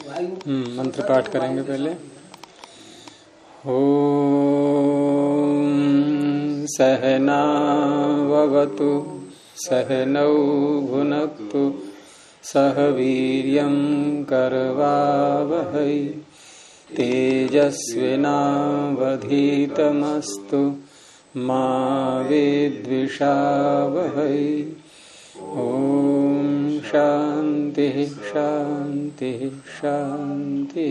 मंत्र पाठ करेंगे पहले। ओम सहनाववतु सहनौ भुनक्तु सह वीर्यं करवावहै तेजस्विनावधीतमस्तु मा विद्विषावहै। ओम शांति शांति शांति।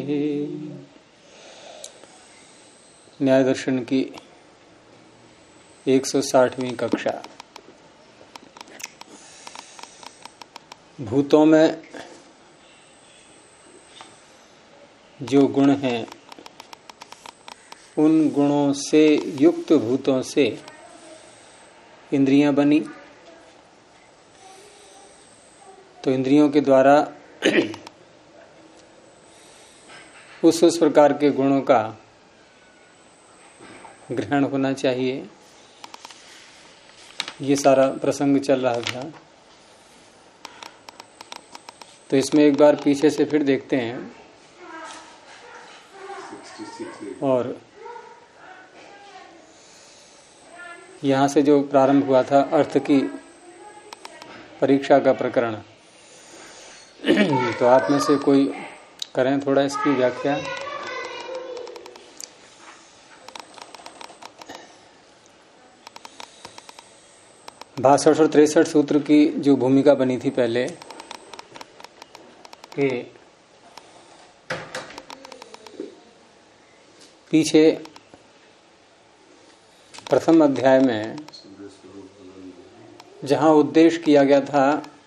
न्याय दर्शन की 160वीं कक्षा। भूतों में जो गुण हैं उन गुणों से युक्त भूतों से इंद्रियां बनी, तो इंद्रियों के द्वारा उस प्रकार के गुणों का ग्रहण होना चाहिए। ये सारा प्रसंग चल रहा था। तो इसमें एक बार पीछे से फिर देखते हैं और यहां से जो प्रारंभ हुआ था अर्थ की परीक्षा का प्रकरण, तो आप में से कोई करें थोड़ा इसकी व्याख्या। बासठ और 63 सूत्र की जो भूमिका बनी थी पहले कि पीछे प्रथम अध्याय में जहां उद्देश्य किया गया था,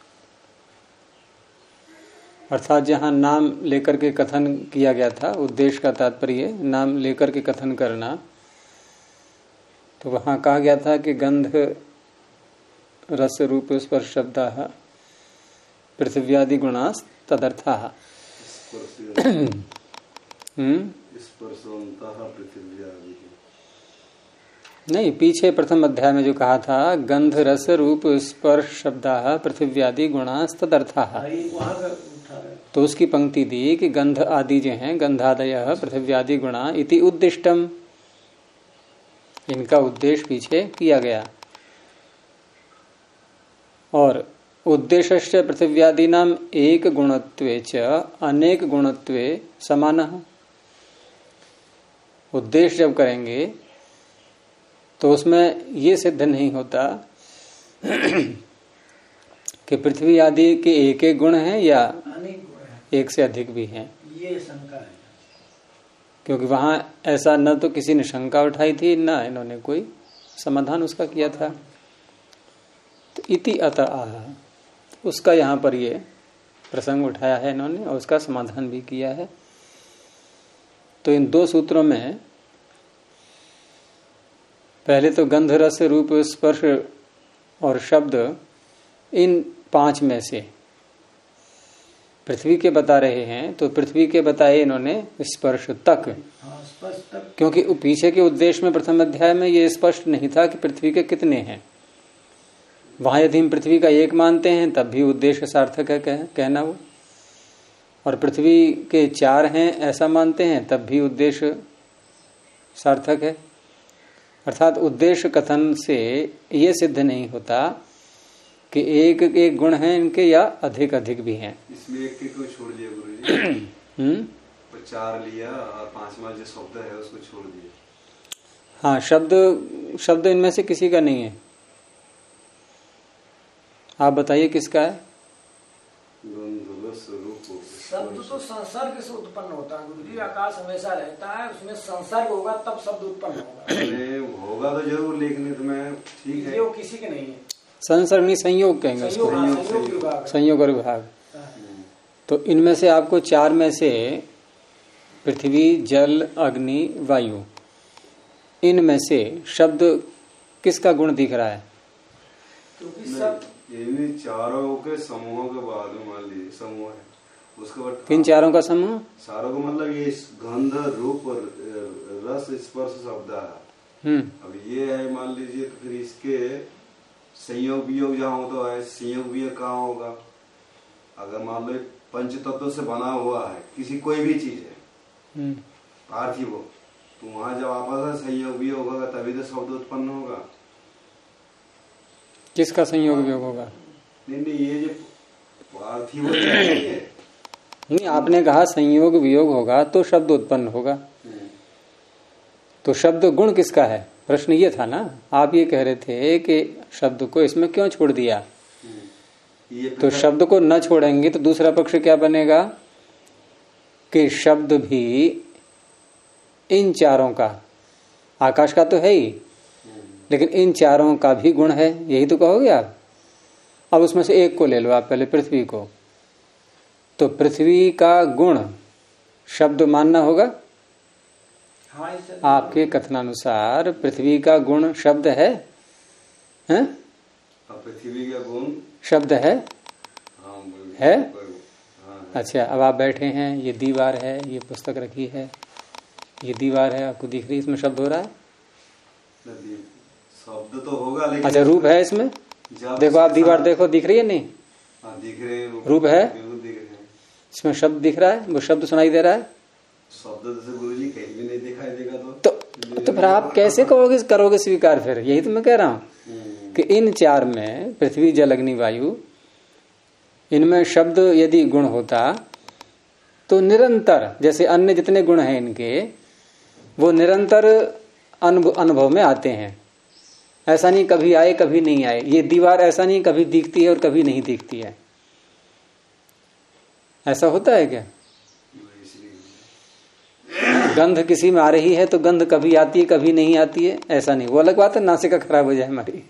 अर्थात जहां नाम लेकर के कथन किया गया था, उद्देश्य का तात्पर्य नाम लेकर के कथन करना, तो वहां कहा गया था कि गंध रस रूप स्पर्श शब्दाः पृथिव्यादि गुणास् तदर्थाः। नहीं, पीछे प्रथम अध्याय में जो कहा था गंध रस रूप स्पर्श शब्दाः पृथिव्यादि गुणास् तदर्थाः, तो उसकी पंक्ति दी कि गंध आदि जो हैं, गंधादयः पृथिव्यादि गुणा इति उद्दिष्टम, इनका उद्देश्य पीछे किया गया। और उद्देश्य पृथिव्यादीनाम एक गुणत्वे च अनेक गुणत्वे समानः। उद्देश्य जब करेंगे तो उसमें ये सिद्ध नहीं होता कि पृथ्वी आदि के एक एक गुण हैं या एक से अधिक भी हैं, ये शंका है। क्योंकि वहां ऐसा न तो किसी ने शंका उठाई थी, न इन्होंने कोई समाधान उसका किया था। तो इति अतः आह, उसका यहाँ पर ये प्रसंग उठाया है इन्होंने और उसका समाधान भी किया है। तो इन दो सूत्रों में पहले तो गंध रस रूप स्पर्श और शब्द, इन 5 में से पृथ्वी के बता रहे हैं, तो पृथ्वी के बताए इन्होंने स्पर्श तक, क्योंकि पीछे के उद्देश्य में प्रथम अध्याय में ये स्पष्ट नहीं था कि पृथ्वी के कितने हैं। वहां यदि हम पृथ्वी का एक मानते हैं तब भी उद्देश्य सार्थक है कहना वो, और पृथ्वी के 4 हैं ऐसा मानते हैं तब भी उद्देश्य सार्थक है। अर्थात उद्देश्य कथन से ये सिद्ध नहीं होता कि एक एक गुण हैं इनके या अधिक अधिक भी हैं। इसमें एक को छोड़ दिया गुरुजी। 4 लिया और 5वां जो शब्द है उसको छोड़ दिया। हाँ, शब्द इनमें से किसी का नहीं है। आप बताइए किसका है? शब्द तो संसर्ग से उत्पन्न होता है गुरुजी। आकाश हमेशा रहता है, उसमें संसर्ग होगा तब शब्द उत्पन्न होगा। होगा तो जरूर, लेकिन तुम्हें ठीक है, वो किसी के नहीं है। संसर्ग नहीं, संयोग कहेंगे उसको, संयोग और विभाग। तो इनमें से आपको 4 में से पृथ्वी, जल, अग्नि, वायु, इनमें से शब्द किसका गुण दिख रहा है? क्योंकि सब इन चारों के समूहों के बाद में मान लीजिए समूह है, उसके बाद किन चारों का समूह? चारों का मतलब ये गंध रूप रस स्पर्श शब्द है। अब ये है मान लीजिए, तो फिर इसके संयोग वियोग जहाँ होता है, संयोग वियोग कहाँ होगा? अगर मान लो पंच तत्व से बना हुआ है, किसी कोई भी चीज है पार्थिव, तो वहां जब आपस में संयोग भी होगा तभी तो शब्द उत्पन्न होगा। किसका संयोग वियोग होगा? नहीं, ये जो पार्थिव नहीं, आपने कहा संयोग वियोग होगा तो शब्द उत्पन्न होगा। तो शब्द गुण किसका है? प्रश्न ये था ना, आप ये कह रहे थे कि शब्द को इसमें क्यों छोड़ दिया। तो शब्द को न छोड़ेंगे तो दूसरा पक्ष क्या बनेगा कि शब्द भी इन चारों का, आकाश का तो है ही, लेकिन इन चारों का भी गुण है, यही तो कहोगे आप। अब उसमें से एक को ले लो आप, पहले पृथ्वी को। तो पृथ्वी का गुण शब्द मानना होगा। आपके कथनानुसार पृथ्वी का गुण शब्द है, हैं? पृथ्वी का गुण शब्द है, है? अच्छा, अब आप बैठे हैं, ये दीवार है, ये पुस्तक रखी है, ये दीवार है, आपको दिख रही है, इसमें शब्द हो रहा है? शब्द तो होगा लेकिन अच्छा, रूप है इसमें? देखो आप दीवार देखो, दिख रही है नहीं? दिख रहे हैं, रूप है, इसमें शब्द दिख रहा है, वो शब्द सुनाई दे रहा है। शब्द से गुरुजी कहीं भी नहीं दिखाई देगा तो फिर आप कैसे करोगे स्वीकार? फिर यही तो मैं कह रहा हूं कि इन चार में पृथ्वी जल अग्नि वायु, इनमें शब्द यदि गुण होता तो निरंतर, जैसे अन्य जितने गुण हैं इनके, वो निरंतर अनुभव में आते हैं। ऐसा नहीं कभी आए कभी नहीं आए। ये दीवार ऐसा नहीं कभी दिखती है और कभी नहीं दिखती है। ऐसा होता है क्या? गंध किसी में आ रही है तो गंध कभी आती है कभी नहीं आती है, ऐसा नहीं। वो अलग बात है, नासिका खराब हो जाए हमारी।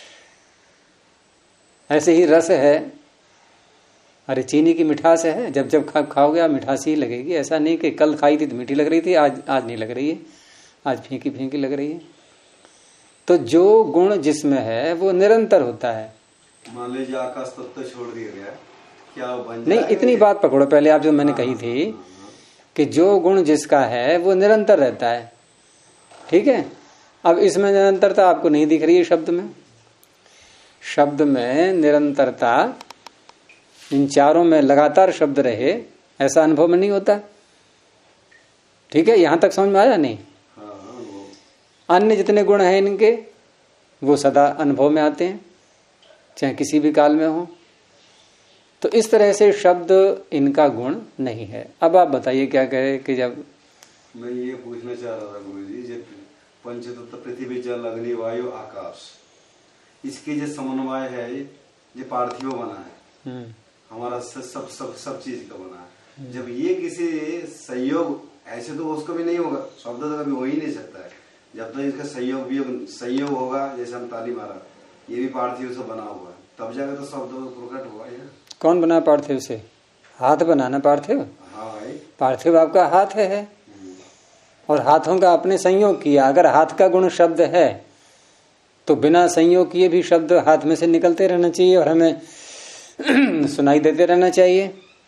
ऐसे ही रस है, अरे चीनी की मिठास है, जब जब खाओगे आप मिठास ही लगेगी। ऐसा नहीं कि कल खाई थी तो मीठी लग रही थी, आज नहीं लग रही है, आज फीकी फीकी लग रही है। तो जो गुण जिसमें है वो निरंतर होता है। मान लीजिए आकाश तत्व छोड़ दिया गया, क्या बन नहीं, इतनी बात पकड़ो पहले आप, जो मैंने कही थी कि जो गुण जिसका है वो निरंतर रहता है, ठीक है। अब इसमें निरंतरता आपको नहीं दिख रही है शब्द में। शब्द में निरंतरता, इन चारों में लगातार शब्द रहे, ऐसा अनुभव में नहीं होता, ठीक है। यहां तक समझ में आया नहीं? अन्य जितने गुण हैं इनके, वो सदा अनुभव में आते हैं, चाहे किसी भी काल में हो। तो इस तरह से शब्द इनका गुण नहीं है। अब आप बताइए क्या कहे कि जब मैं ये पूछना चाह रहा था गुरुजी, जब पंचतत्व पृथ्वी जल अग्नि वायु आकाश, इसकी जो समन्वय है, ये पार्थिव बना है, हमारा सब चीज का बना है। जब ये किसी संयोग, ऐसे तो उसको भी नहीं होगा, शब्द तो कभी हो ही नहीं सकता है जब तक इसका संयोग होगा। जैसे हम ताली मारा, ये भी पार्थिव से बना हुआ है, तब जाकर तो शब्द प्रकट हुआ है। कौन बना पार्थिव से? हाथ बनाना पार्थिव? हाँ भाई, पार्थिव आपका हाथ है और हाथों का आपने संयोग किया। अगर हाथ का गुण शब्द है तो बिना संयोग किए भी शब्द हाथ में से निकलते रहना चाहिए और हमें सुनाई देते रहना चाहिए।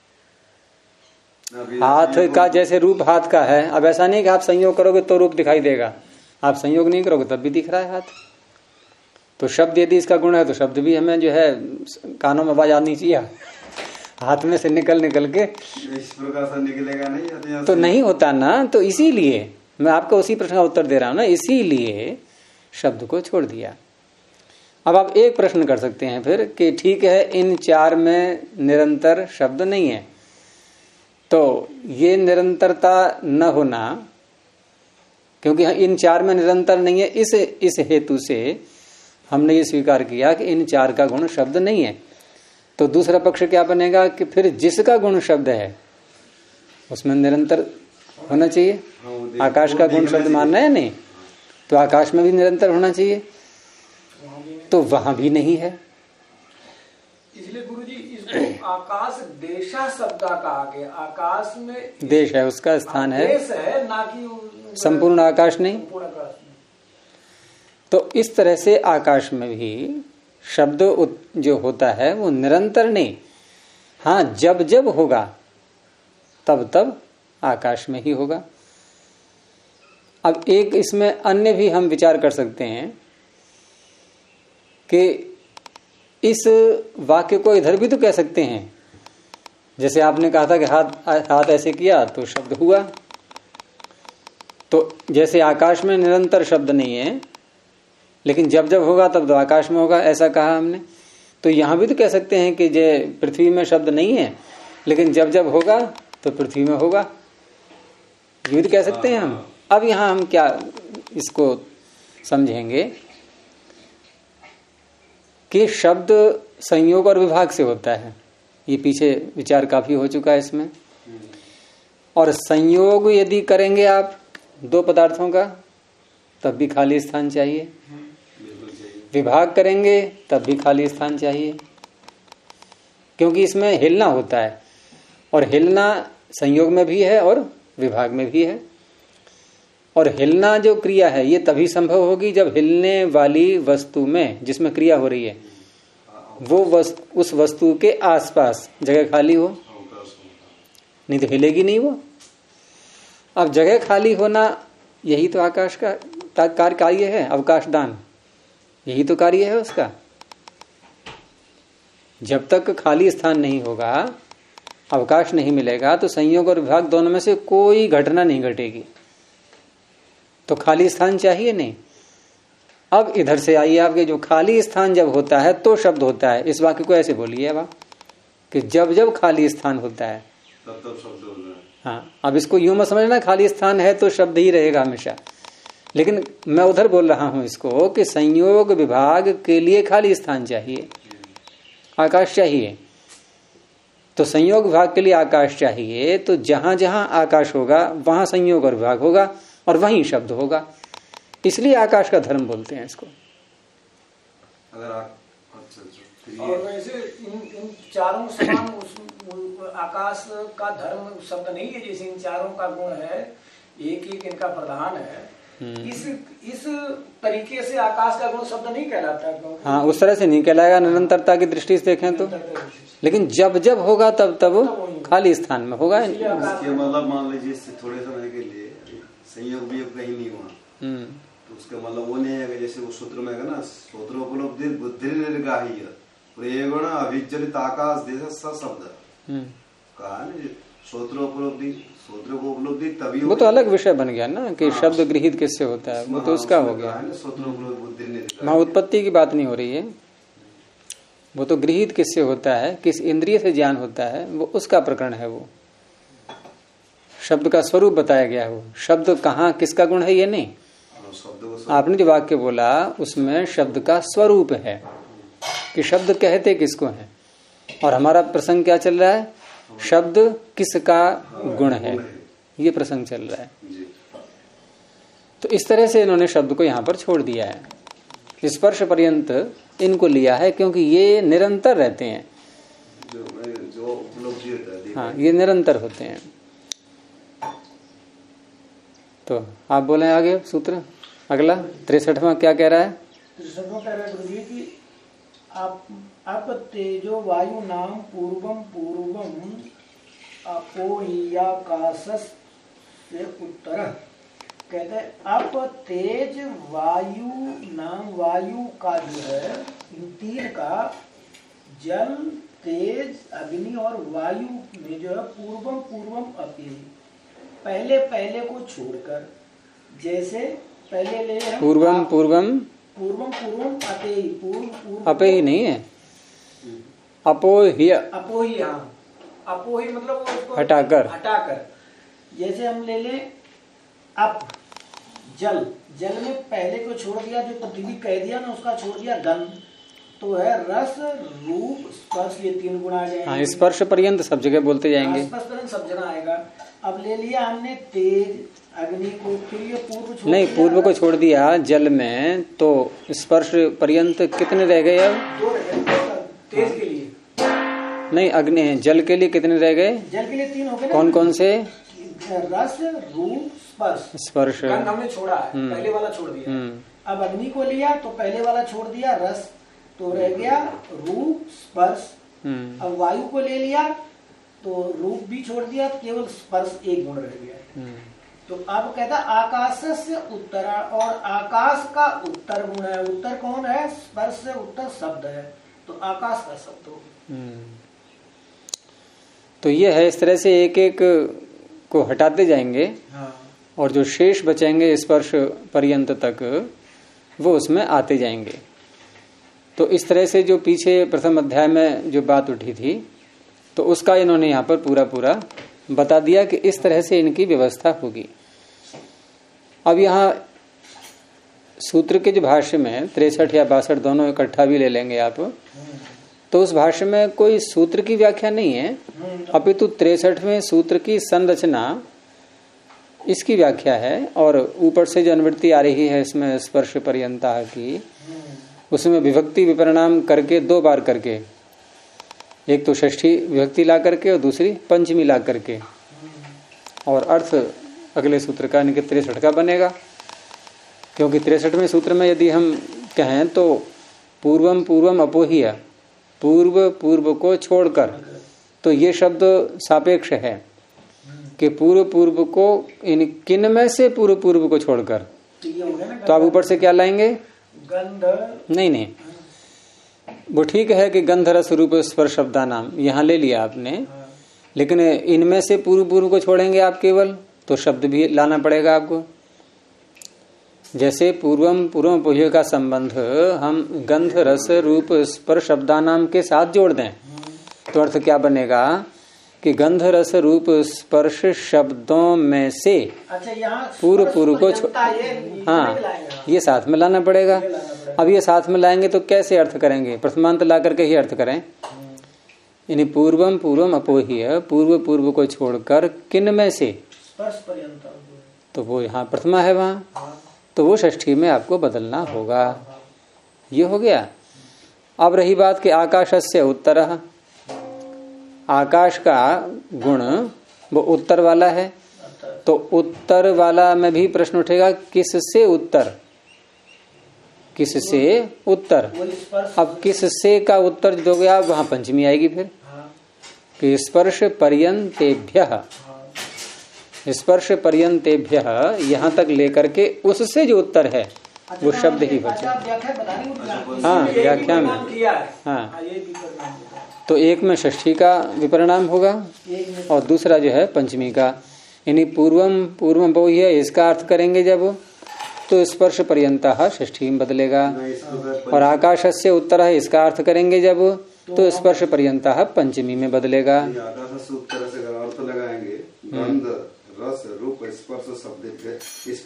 हाथ का जैसे रूप हाथ का है, अब ऐसा नहीं कि आप संयोग करोगे तो रूप दिखाई देगा, आप संयोग नहीं करोगे तब भी दिख रहा है हाथ। तो शब्द यदि इसका गुण है तो शब्द भी हमें जो है कानों में आवाज आनी चाहिए, हाथ में से निकल के। इस प्रकार से निकलेगा नहीं तो नहीं होता ना। तो इसीलिए मैं आपको उसी प्रश्न का उत्तर दे रहा हूं ना, इसीलिए शब्द को छोड़ दिया। अब आप एक प्रश्न कर सकते हैं फिर कि ठीक है, इन चार में निरंतर शब्द नहीं है, तो ये निरंतरता न होना, क्योंकि इन चार में निरंतर नहीं है, इस हेतु से हमने ये स्वीकार किया कि इन चार का गुण शब्द नहीं है। तो दूसरा पक्ष क्या बनेगा कि फिर जिसका गुण शब्द है उसमें निरंतर होना चाहिए। आकाश का गुण शब्द मानना है नहीं, तो आकाश में भी निरंतर होना चाहिए, तो वहां भी नहीं है। इसलिए गुरुजी इसको आकाश देशा शब्द कहा गया। आकाश में देश है, उसका स्थान है, देश है, ना कि संपूर्ण आकाश नहीं। तो इस तरह से आकाश में भी शब्द जो होता है वो निरंतर नहीं, हाँ जब जब होगा तब तब आकाश में ही होगा। अब एक इसमें अन्य भी हम विचार कर सकते हैं कि इस वाक्य को इधर भी तो कह सकते हैं जैसे आपने कहा था कि हाथ ऐसे किया तो शब्द हुआ, तो जैसे आकाश में निरंतर शब्द नहीं है, लेकिन जब जब होगा तब तो आकाश में होगा, ऐसा कहा हमने। तो यहां भी तो कह सकते हैं कि जे पृथ्वी में शब्द नहीं है, लेकिन जब जब होगा तो पृथ्वी में होगा, ये भी तो कह सकते हैं हम। अब यहां हम क्या इसको समझेंगे कि शब्द संयोग और विभाग से होता है, ये पीछे विचार काफी हो चुका है इसमें। और संयोग यदि करेंगे आप दो पदार्थों का तब भी खाली स्थान चाहिए, विभाग करेंगे तब भी खाली स्थान चाहिए, क्योंकि इसमें हिलना होता है, और हिलना संयोग में भी है और विभाग में भी है। और हिलना जो क्रिया है ये तभी संभव होगी जब हिलने वाली वस्तु में जिसमें क्रिया हो रही है वो उस वस्तु के आसपास जगह खाली हो, नहीं तो हिलेगी नहीं वो। अब जगह खाली होना यही तो आकाश का कार्य है, अवकाश दान यही तो कार्य है उसका। जब तक खाली स्थान नहीं होगा, अवकाश नहीं मिलेगा, तो संयोग और विभाग दोनों में से कोई घटना नहीं घटेगी, तो खाली स्थान चाहिए नहीं। अब इधर से आइए, आपके जो खाली स्थान जब होता है तो शब्द होता है, इस वाक्य को ऐसे बोलिए अब आप कि जब जब खाली स्थान होता है तब तब शब्द होता है। हाँ, अब इसको यूं मत समझना खाली स्थान है तो शब्द ही रहेगा हमेशा, लेकिन मैं उधर बोल रहा हूं इसको कि संयोग विभाग के लिए खाली स्थान चाहिए, आकाश चाहिए। तो संयोग विभाग के लिए आकाश चाहिए, तो जहां जहां आकाश होगा वहां संयोग और विभाग होगा और वहीं शब्द होगा, इसलिए आकाश का धर्म बोलते हैं इसको। अगर और वैसे इन चारों समान आकाश का धर्म शब्द नहीं है, जैसे इन चारों का गुण है, एक एक इनका प्रधान है, इस तरीके से आकाश का गुण शब्द नहीं कहलाता। हाँ, उस तरह से नहीं कहलाएगा निरंतरता की दृष्टि से देखें तो, लेकिन जब जब होगा तब तब खाली स्थान में होगा। इसके मतलब मान लीजिए थोड़े समय के लिए संयोग भी कहीं नहीं हुआ, तो उसका मतलब वो नहीं है कि जैसे वो सूत्र में है ना, सूत्रोपलब्धि बुद्धि निर्गाही प्रयोगण अभिचरित आकाश देश शब्द कहा ना, सूत्रोपलब्धि, सूत्र को उपलब्धि तभी, वो तो अलग विषय बन गया ना कि शब्द गृहीत किससे होता है, वो तो उसका हो गया। वहां उत्पत्ति की बात नहीं हो रही है, वो तो गृहीत किससे होता है, किस इंद्रिय से ज्ञान होता है, वो उसका प्रकरण है। वो शब्द का स्वरूप बताया गया, वो शब्द कहाँ किसका गुण है ये नहीं। आपने जो वाक्य बोला उसमें शब्द का स्वरूप है कि शब्द कहते किसको है, और हमारा प्रसंग क्या चल रहा है, शब्द किसका गुण है, ये प्रसंग चल रहा है। तो इस तरह से इन्होंने शब्द को यहां पर छोड़ दिया है, स्पर्श पर्यंत इनको लिया है, क्योंकि ये निरंतर रहते हैं, हाँ ये निरंतर होते हैं। तो आप बोले आगे सूत्र अगला 63वां क्या कह रहा है। 63वां कह रहा है गुरु जी की आप तेजो वायु नाम पूर्वम पूर्वम अपोहियाकाशस से उत्तर कहते हैं, आप तेज वायु नाम, वायु का जो है इन तीन का, जल तेज अग्नि और वायु में जो है पूर्वम पूर्वम अपी, पहले पहले को छोड़कर, जैसे पहले ले पूर्वम पूर्वम पूर्वम पूर्वम अपेहि, पूर्व अपेहि नहीं है, अपोहि, अपोहि, हाँ अपोहि मतलब उसको हटाकर, जैसे हम ले लें अप जल, जल में पहले को छोड़ दिया, जो पृथ्वी कह दिया ना उसका छोड़ दिया गंध, तो है रस रूप स्पर्श, ये तीन गुण आ जाएंगे। हाँ, स्पर्श पर्यंत सब जगह बोलते जाएंगे, स्पर्श पर्यंत सब जगह आएगा। अब ले लिया हमने तेज अग्नि को, फिर ये पूर्व छोड़ नहीं, पूर्व को छोड़ दिया जल में, तो स्पर्श पर्यंत कितने रह गए अब? दो रह गए तेज के लिए, नहीं अग्नि है, जल के लिए कितने रह गए? जल के लिए तीन हो गए। कौन कौन से? रस रूप स्पर्श, स्पर्श हमने छोड़ा है, पहले वाला छोड़ दिया। अब अग्नि को लिया तो पहले वाला छोड़ दिया रस, तो रह गया रूप स्पर्श। अब वायु को ले लिया तो रूप भी छोड़ दिया, केवल स्पर्श एक गुण रह गया। तो अब कहता आकाश से उत्तरा, और आकाश का उत्तर गुण है, उत्तर कौन है? स्पर्श से उत्तर शब्द है, तो आकाश का शब्द हो। तो ये है, इस तरह से एक एक को हटाते जाएंगे और जो शेष बचेंगे स्पर्श पर्यंत तक वो उसमें आते जाएंगे। तो इस तरह से जो पीछे प्रथम अध्याय में जो बात उठी थी तो उसका इन्होंने यहाँ पर पूरा पूरा बता दिया कि इस तरह से इनकी व्यवस्था होगी। अब यहाँ सूत्र के जो भाष्य में 63 या 62 दोनों इकट्ठा भी ले लेंगे आप, तो उस भाष्य में कोई सूत्र की व्याख्या नहीं है, अपितु 63वें सूत्र की संरचना इसकी व्याख्या है। और ऊपर से जो अनुवृत्ति आ रही है इसमें स्पर्श पर्यंता की, उसमें विभक्ति विपरिणाम करके 2 बार करके, एक तो षष्ठी विभक्ति ला करके और दूसरी पंचमी ला करके, और अर्थ अगले सूत्र का यानी कि 63 का बनेगा। क्योंकि 63वें सूत्र में यदि हम कहें तो पूर्वम पूर्वम अपोह्य, पूर्व पूर्व को छोड़कर, तो ये शब्द सापेक्ष है कि पूर्व पूर्व को इन किन में से पूर्व पूर्व को छोड़कर, तो आप ऊपर से क्या लाएंगे? गंध। नहीं, वो ठीक है कि गंध रस रूप स्पर्श शब्दा नाम यहाँ ले लिया आपने, लेकिन इनमें से पूर्व पूर्व को छोड़ेंगे आप केवल, तो शब्द भी लाना पड़ेगा आपको। जैसे पूर्वम पूर्वम पोह्य का संबंध हम गंध रस रूप स्पर्श शब्दा नाम के साथ जोड़ दें तो अर्थ क्या बनेगा कि गंध रस रूप स्पर्श शब्दों में से पूर्व पूर्व को ये साथ में लाना पड़ेगा। अब ये साथ में लाएंगे तो कैसे अर्थ करेंगे? प्रथमांत ला करके ही अर्थ करें, यानी पूर्वम पूर्वम अपोह्य, पूर्व पूर्व को छोड़कर किन में से, तो वो यहाँ प्रथमा है वहां, तो वो षष्ठी में आपको बदलना होगा। ये हो गया। अब रही बात कि आकाशस्य उत्तरः, आकाश का गुण वो उत्तर वाला है, तो उत्तर वाला में भी प्रश्न उठेगा किससे उत्तर, किससे उत्तर। अब किससे का उत्तर दोगे आप, वहां पंचमी आएगी फिर कि स्पर्श पर्यंतेभ्यः, स्पर्श पर्यंतेभ्यः यहाँ तक लेकर के उससे जो उत्तर है वो शब्द ही बचा। हाँ, व्याख्या में हाँ, तो एक में षष्ठी का विपरिणाम होगा और दूसरा जो है पंचमी का, यानी पूर्वम पूर्वम बहु, इसका अर्थ करेंगे जब तो स्पर्श पर्यंता षष्ठी में बदलेगा, और आकाशस्य उत्तर इसका अर्थ करेंगे जब तो स्पर्श पर्यंता पंचमी में बदलेगा। रस रूप स्पर्श शब्द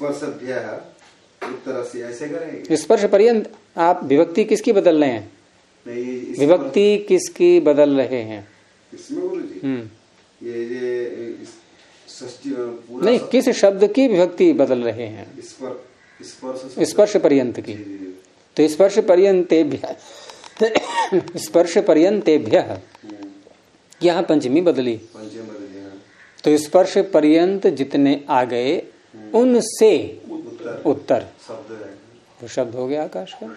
ऐसे करेंगे। स्पर्श पर्यंत आप विभक्ति किसकी बदल रहे हैं? विभक्ति किसकी बदल रहे हैं? इसमें गुरु जी ये नहीं, किस शब्द की विभक्ति बदल रहे हैं? स्पर्श पर्यंत की। तो स्पर्श पर्यंतेभ्यः, स्पर्श पर्यंतेभ्यः यहाँ पंचमी बदली, तो स्पर्श पर्यंत जितने आ गए उनसे उत्तर वो शब्द हो गया आकाश का।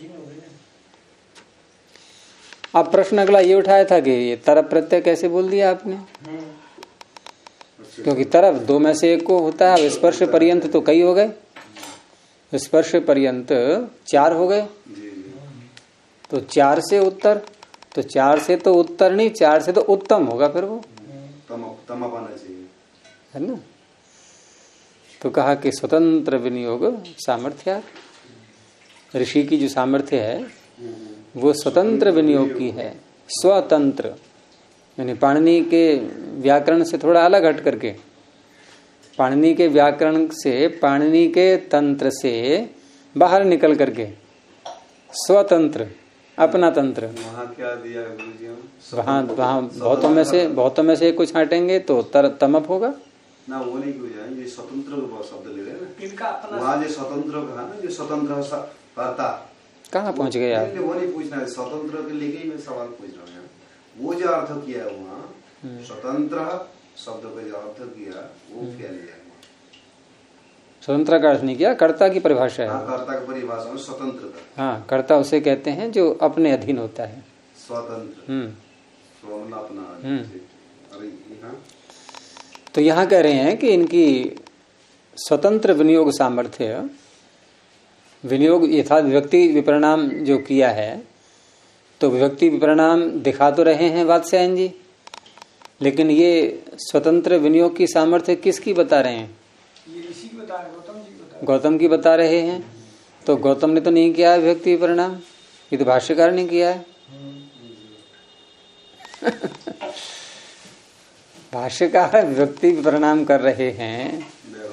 अब प्रश्न अगला ये उठाया था कि ये तरफ प्रत्यय कैसे बोल दिया आपने, क्योंकि तरफ 2 में से एक को होता है। अब स्पर्श पर्यंत तो कई हो गए, स्पर्श पर्यंत 4 हो गए, तो 4 से उत्तर, तो 4 से तो उत्तर नहीं, 4 से तो उत्तम होगा फिर वो तम पाना चाहिए, है ना। तो कहा कि स्वतंत्र विनियोग सामर्थ्य, ऋषि की जो सामर्थ्य है वो स्वतंत्र विनियोग की है, स्वतंत्र, यानी पाणिनि के व्याकरण से थोड़ा अलग हट करके, पाणिनि के व्याकरण से, पाणिनि के तंत्र से बाहर निकल करके स्वतंत्र, अपना तंत्र। वहाँ क्या दिया है गुरुजी? वहाँ बहुतों में से कुछ हटेंगे तो तमप होगा ना, वो नहीं क्यों जाए, ये स्वतंत्र शब्द ले रहे हैं। वहाँ जो स्वतंत्र कहा ना, जो स्वतंत्र कर्ता, कहाँ पहुँच गए आप? वो नहीं पूछना है, स्वतंत्र के लेके ही मैं सवाल पूछ रहा हूँ। वो जो अर्थ किया है वहाँ स्वतंत्र शब्द का जो अर्थ किया वो क्या लिया? स्वतंत्र का अर्थ नहीं किया, कर्ता की परिभाषा है। हाँ, कर्ता की परिभाषा में स्वतंत्रता। हाँ, कर्ता उसे कहते हैं जो अपने अधीन होता है, स्वतंत्र, अपना। तो यहाँ कह रहे हैं कि इनकी स्वतंत्र विनियोग सामर्थ्य, विनियोग यथार्थ विभक्ति विपरिणाम जो किया है, तो विभक्ति विपरिणाम दिखा तो रहे हैं वात्स्यायन जी, लेकिन ये स्वतंत्र विनियोग की सामर्थ्य किसकी बता रहे हैं? ये ऋषि की बता रहे, गौतम की बता रहे हैं। तो गौतम ने तो नहीं किया है विभक्ति परिणाम, ये तो भाष्यकार ने किया है। भाष्यकार विभक्ति परिणाम कर रहे हैं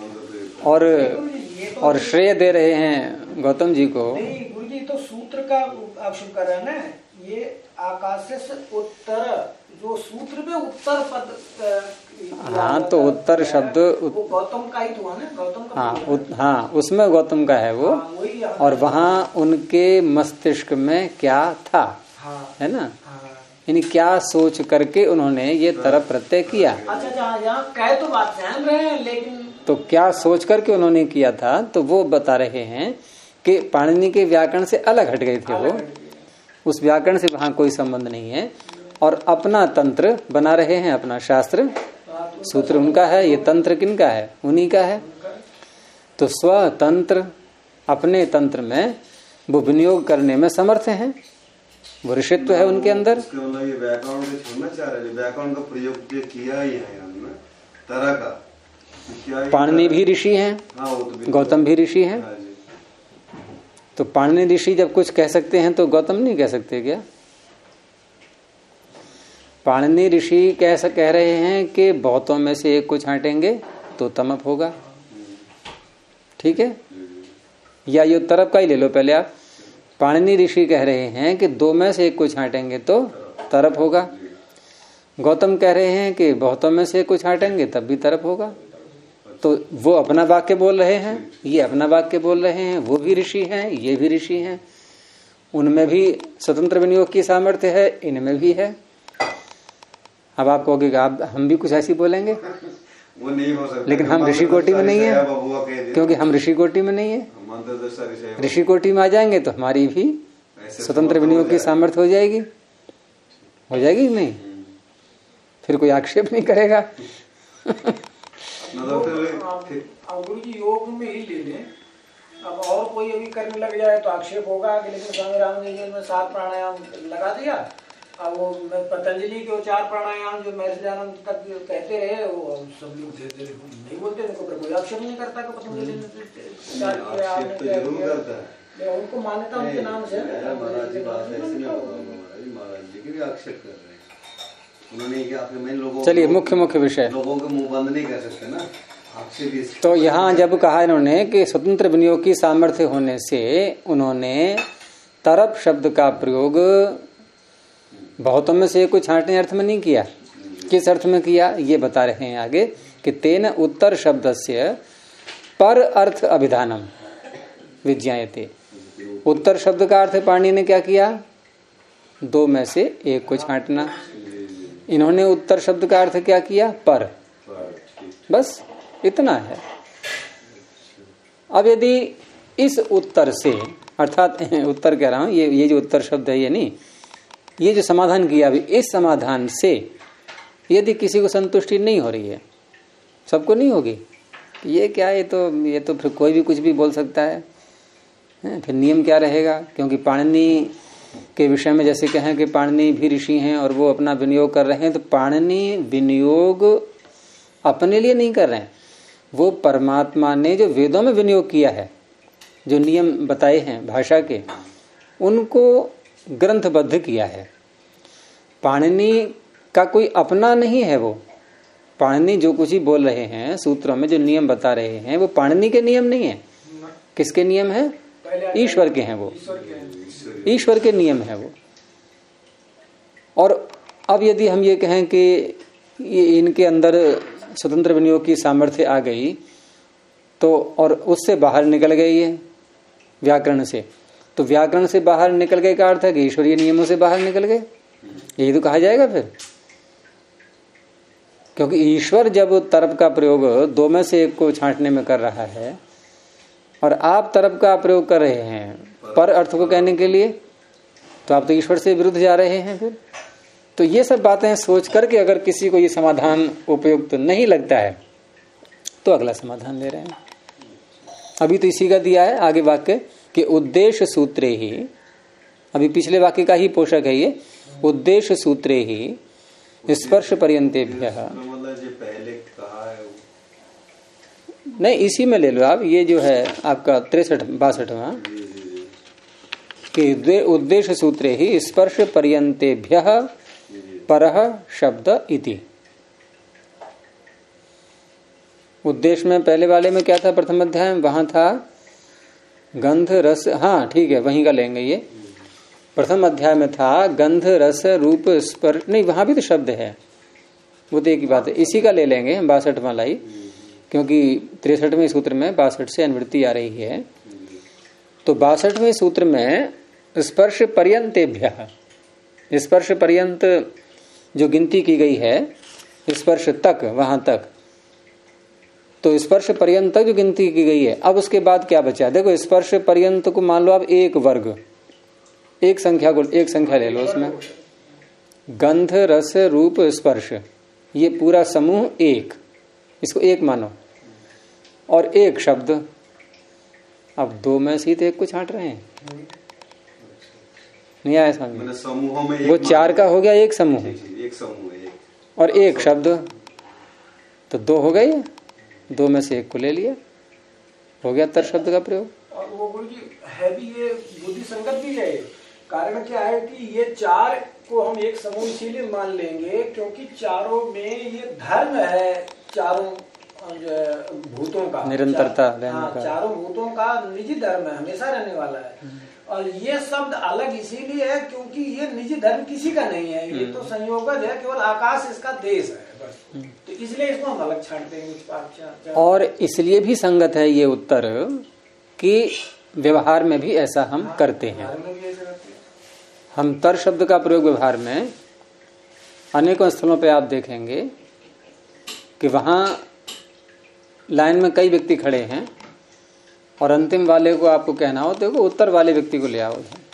और श्रेय दे रहे हैं गौतम जी को। नहीं गुरु जी, तो सूत्र का आक्षेप कर रहे हैं ना, ये आकाश से उत्तर, जो सूत्र में उत्तर पद हाँ, तो उत्तर शब्द वो गौतम का ही तो है ना, गौतम का। हाँ, उसमें गौतम का है वो। और वहाँ उनके मस्तिष्क में क्या था, है ना, यानी क्या सोच करके उन्होंने ये तरफ प्रत्यय किया। अच्छा, यहाँ कह तो बात जान रहे हैं, लेकिन तो क्या सोच करके उन्होंने किया था, तो वो बता रहे हैं कि पाणिनि के व्याकरण से अलग हट गए थे वो, उस व्याकरण से वहां कोई संबंध नहीं है, और अपना तंत्र बना रहे हैं, अपना शास्त्र। सूत्र उनका है, ये तंत्र किनका है? उन्हीं का है। तो स्वतंत्र अपने तंत्र में वो विनियोग करने में समर्थ हैं, वो ऋषित्व है उनके अंदर। ये व्याकरण को छोड़ना चाह रहे हैं, व्याकरण का प्रयोग किया ही है तरह का। पाणिनि भी ऋषि हैं, गौतम भी ऋषि हैं। तो पाणिनि ऋषि जब कुछ कह सकते हैं तो गौतम नहीं कह सकते क्या? पाणिनि ऋषि कह रहे हैं कि बहुतों में से एक को छांटेंगे तो तमप होगा, ठीक है? या ये तरफ का ही ले लो पहले आप। पाणिनि ऋषि कह रहे हैं कि दो में से एक को छांटेंगे तो तरफ होगा। गौतम कह रहे हैं कि बहुतों में से एक को छांटेंगे तब भी तरफ होगा। तो वो अपना वाक्य बोल रहे हैं, ये अपना वाक्य बोल रहे हैं, वो भी ऋषि हैं, ये भी ऋषि हैं। उनमें भी स्वतंत्र विनियोग की सामर्थ्य है, इनमें भी है। अब आप कहोगे आप हम भी कुछ ऐसी बोलेंगे, वो नहीं हो सकता, लेकिन हम ऋषि कोटि में नहीं है, क्योंकि हम ऋषि कोटि में नहीं है। ऋषि कोटि में आ जाएंगे तो हमारी भी स्वतंत्र विनियोग की सामर्थ्य हो जाएगी, हो जाएगी नहीं, फिर कोई आक्षेप नहीं करेगा। गुरु जी योग में ही ले लें, अब और कोई अभी करने लग जाए तो आक्षेप होगा कि लेकिन स्वामी रामदेव में 7 प्राणायाम लगा दिया। अब वो पतंजलि के 4 प्राणायाम जो महर्षि तक कहते रहे, वो सब लोग नहीं बोलते, उनको कोई आक्षेप नहीं करता कि पतंजलि ने उनको मान्यता उनके नाम से आक्षेप कर रहे हैं। उन्होंने चलिए मुख्य विषय, लोगों को मुंह बंद नहीं कर सकते ना। तो यहाँ जब कहा इन्होंने कि स्वतंत्र विनियोग की सामर्थ्य होने से उन्होंने तरप शब्द का प्रयोग बहुतों में से कुछ छांटने अर्थ में नहीं किया। किस अर्थ में किया ये बता रहे हैं आगे कि तेन उत्तर शब्दस्य पर अर्थ अभिधानम विज्ञायते। उत्तर शब्द का अर्थ पाणिनि ने क्या किया? 2 में से 1 को छांटना। इन्होंने उत्तर शब्द का अर्थ क्या किया? पर। बस इतना है। अब यदि इस उत्तर से, अर्थात उत्तर कह रहा हूं, ये जो उत्तर शब्द है ये नहीं, ये जो समाधान किया अभी, इस समाधान से यदि किसी को संतुष्टि नहीं हो रही है, सबको नहीं होगी, ये क्या, ये तो फिर कोई भी कुछ भी बोल सकता है, फिर नियम क्या रहेगा? क्योंकि पाणिनि के विषय में जैसे कहें कि पाणिनि भी ऋषि हैं और वो अपना विनियोग कर रहे हैं, तो पाणिनि विनियोग अपने लिए नहीं कर रहे हैं, वो परमात्मा ने जो वेदों में विनियोग किया है, जो नियम बताए हैं भाषा के, उनको ग्रंथबद्ध किया है। पाणिनि का कोई अपना नहीं है। वो पाणिनि जो कुछ ही बोल रहे हैं, सूत्रों में जो नियम बता रहे हैं, वो पाणिनि के नियम नहीं है। किसके नियम है? ईश्वर के हैं वो, ईश्वर के नियम है वो। और अब यदि हम ये कहें कि ये इनके अंदर स्वतंत्र विनियोग की सामर्थ्य आ गई, तो और उससे बाहर निकल गई है व्याकरण से, तो व्याकरण से बाहर निकल गए का अर्थ है कि ईश्वरीय नियमों से बाहर निकल गए, यही तो कहा जाएगा फिर। क्योंकि ईश्वर जब तरप का प्रयोग 2 में से 1 को छांटने में कर रहा है और आप तरप का प्रयोग कर रहे हैं पर अर्थ को कहने के लिए, तो आप तो ईश्वर से विरुद्ध जा रहे हैं फिर। तो ये सब बातें सोच करके अगर किसी को ये समाधान उपयुक्त नहीं लगता है तो अगला समाधान ले रहे हैं। अभी तो इसी का दिया है आगे वाक्य कि उद्देश्य सूत्रे ही, अभी पिछले वाक्य का ही पोषक है ये, उद्देश्य सूत्रे ही स्पर्श पर्यंतेभ्यः। मतलब जो पहले कहा है नहीं, इसी में ले लो आप, ये जो है आपका 63-62वां कि उद्देश्य सूत्रे ही स्पर्श पर्यंतेभ्यः परः शब्द इति। उद्देश्य में पहले वाले में क्या था, प्रथम अध्याय में वहां था गंध रस, हाँ ठीक है वहीं का लेंगे। ये प्रथम अध्याय में था गंध रस रूप स्पर्श, नहीं वहां भी तो शब्द है, वो तो एक ही बात है, इसी का ले लेंगे हम 62वां लाई, क्योंकि 63वें सूत्र में 62 से अनुवृत्ति आ रही है। तो 62वें सूत्र में स्पर्श पर्यंतेभ्यः, स्पर्श पर्यंत जो गिनती की गई है, स्पर्श तक, वहां तक, तो स्पर्श पर्यंत तक जो गिनती की गई है, अब उसके बाद क्या बचा। देखो स्पर्श पर्यंत को मान लो आप एक वर्ग, एक संख्या को, एक संख्या ले लो उसमें, गंध रस रूप स्पर्श, ये पूरा समूह एक, इसको एक मानो, और एक शब्द। अब दो में से तो एक को छांट रहे हैं, नहीं आया समझ में, समूहों में वो चार का हो गया एक समूह, एक समूह है, और एक शब्द, तो दो हो गए, दो में से एक को ले लिया, हो गया तर शब्द का प्रयोग। और वो गुरु जी है भी, ये बुद्धि संगत भी है। कारण क्या है कि ये चार को हम एक समूह इसीलिए मान लेंगे क्योंकि चारों में ये धर्म है, चारों भूतों का निरंतरता, चारों भूतों का निजी धर्म है, हमेशा रहने वाला है। और ये शब्द अलग इसीलिए है क्योंकि ये निजी धर्म किसी का नहीं है, ये तो संयोगज है, केवल आकाश इसका देश है बस, तो इसलिए इसको हम अलग छांट देंगे। और इसलिए भी संगत है ये उत्तर कि व्यवहार में भी ऐसा हम करते हैं। हम तर शब्द का प्रयोग व्यवहार में अनेकों स्थलों पे आप देखेंगे कि वहां लाइन में कई व्यक्ति खड़े हैं और अंतिम वाले को आपको कहना हो देखो उत्तर वाले व्यक्ति को ले आओ।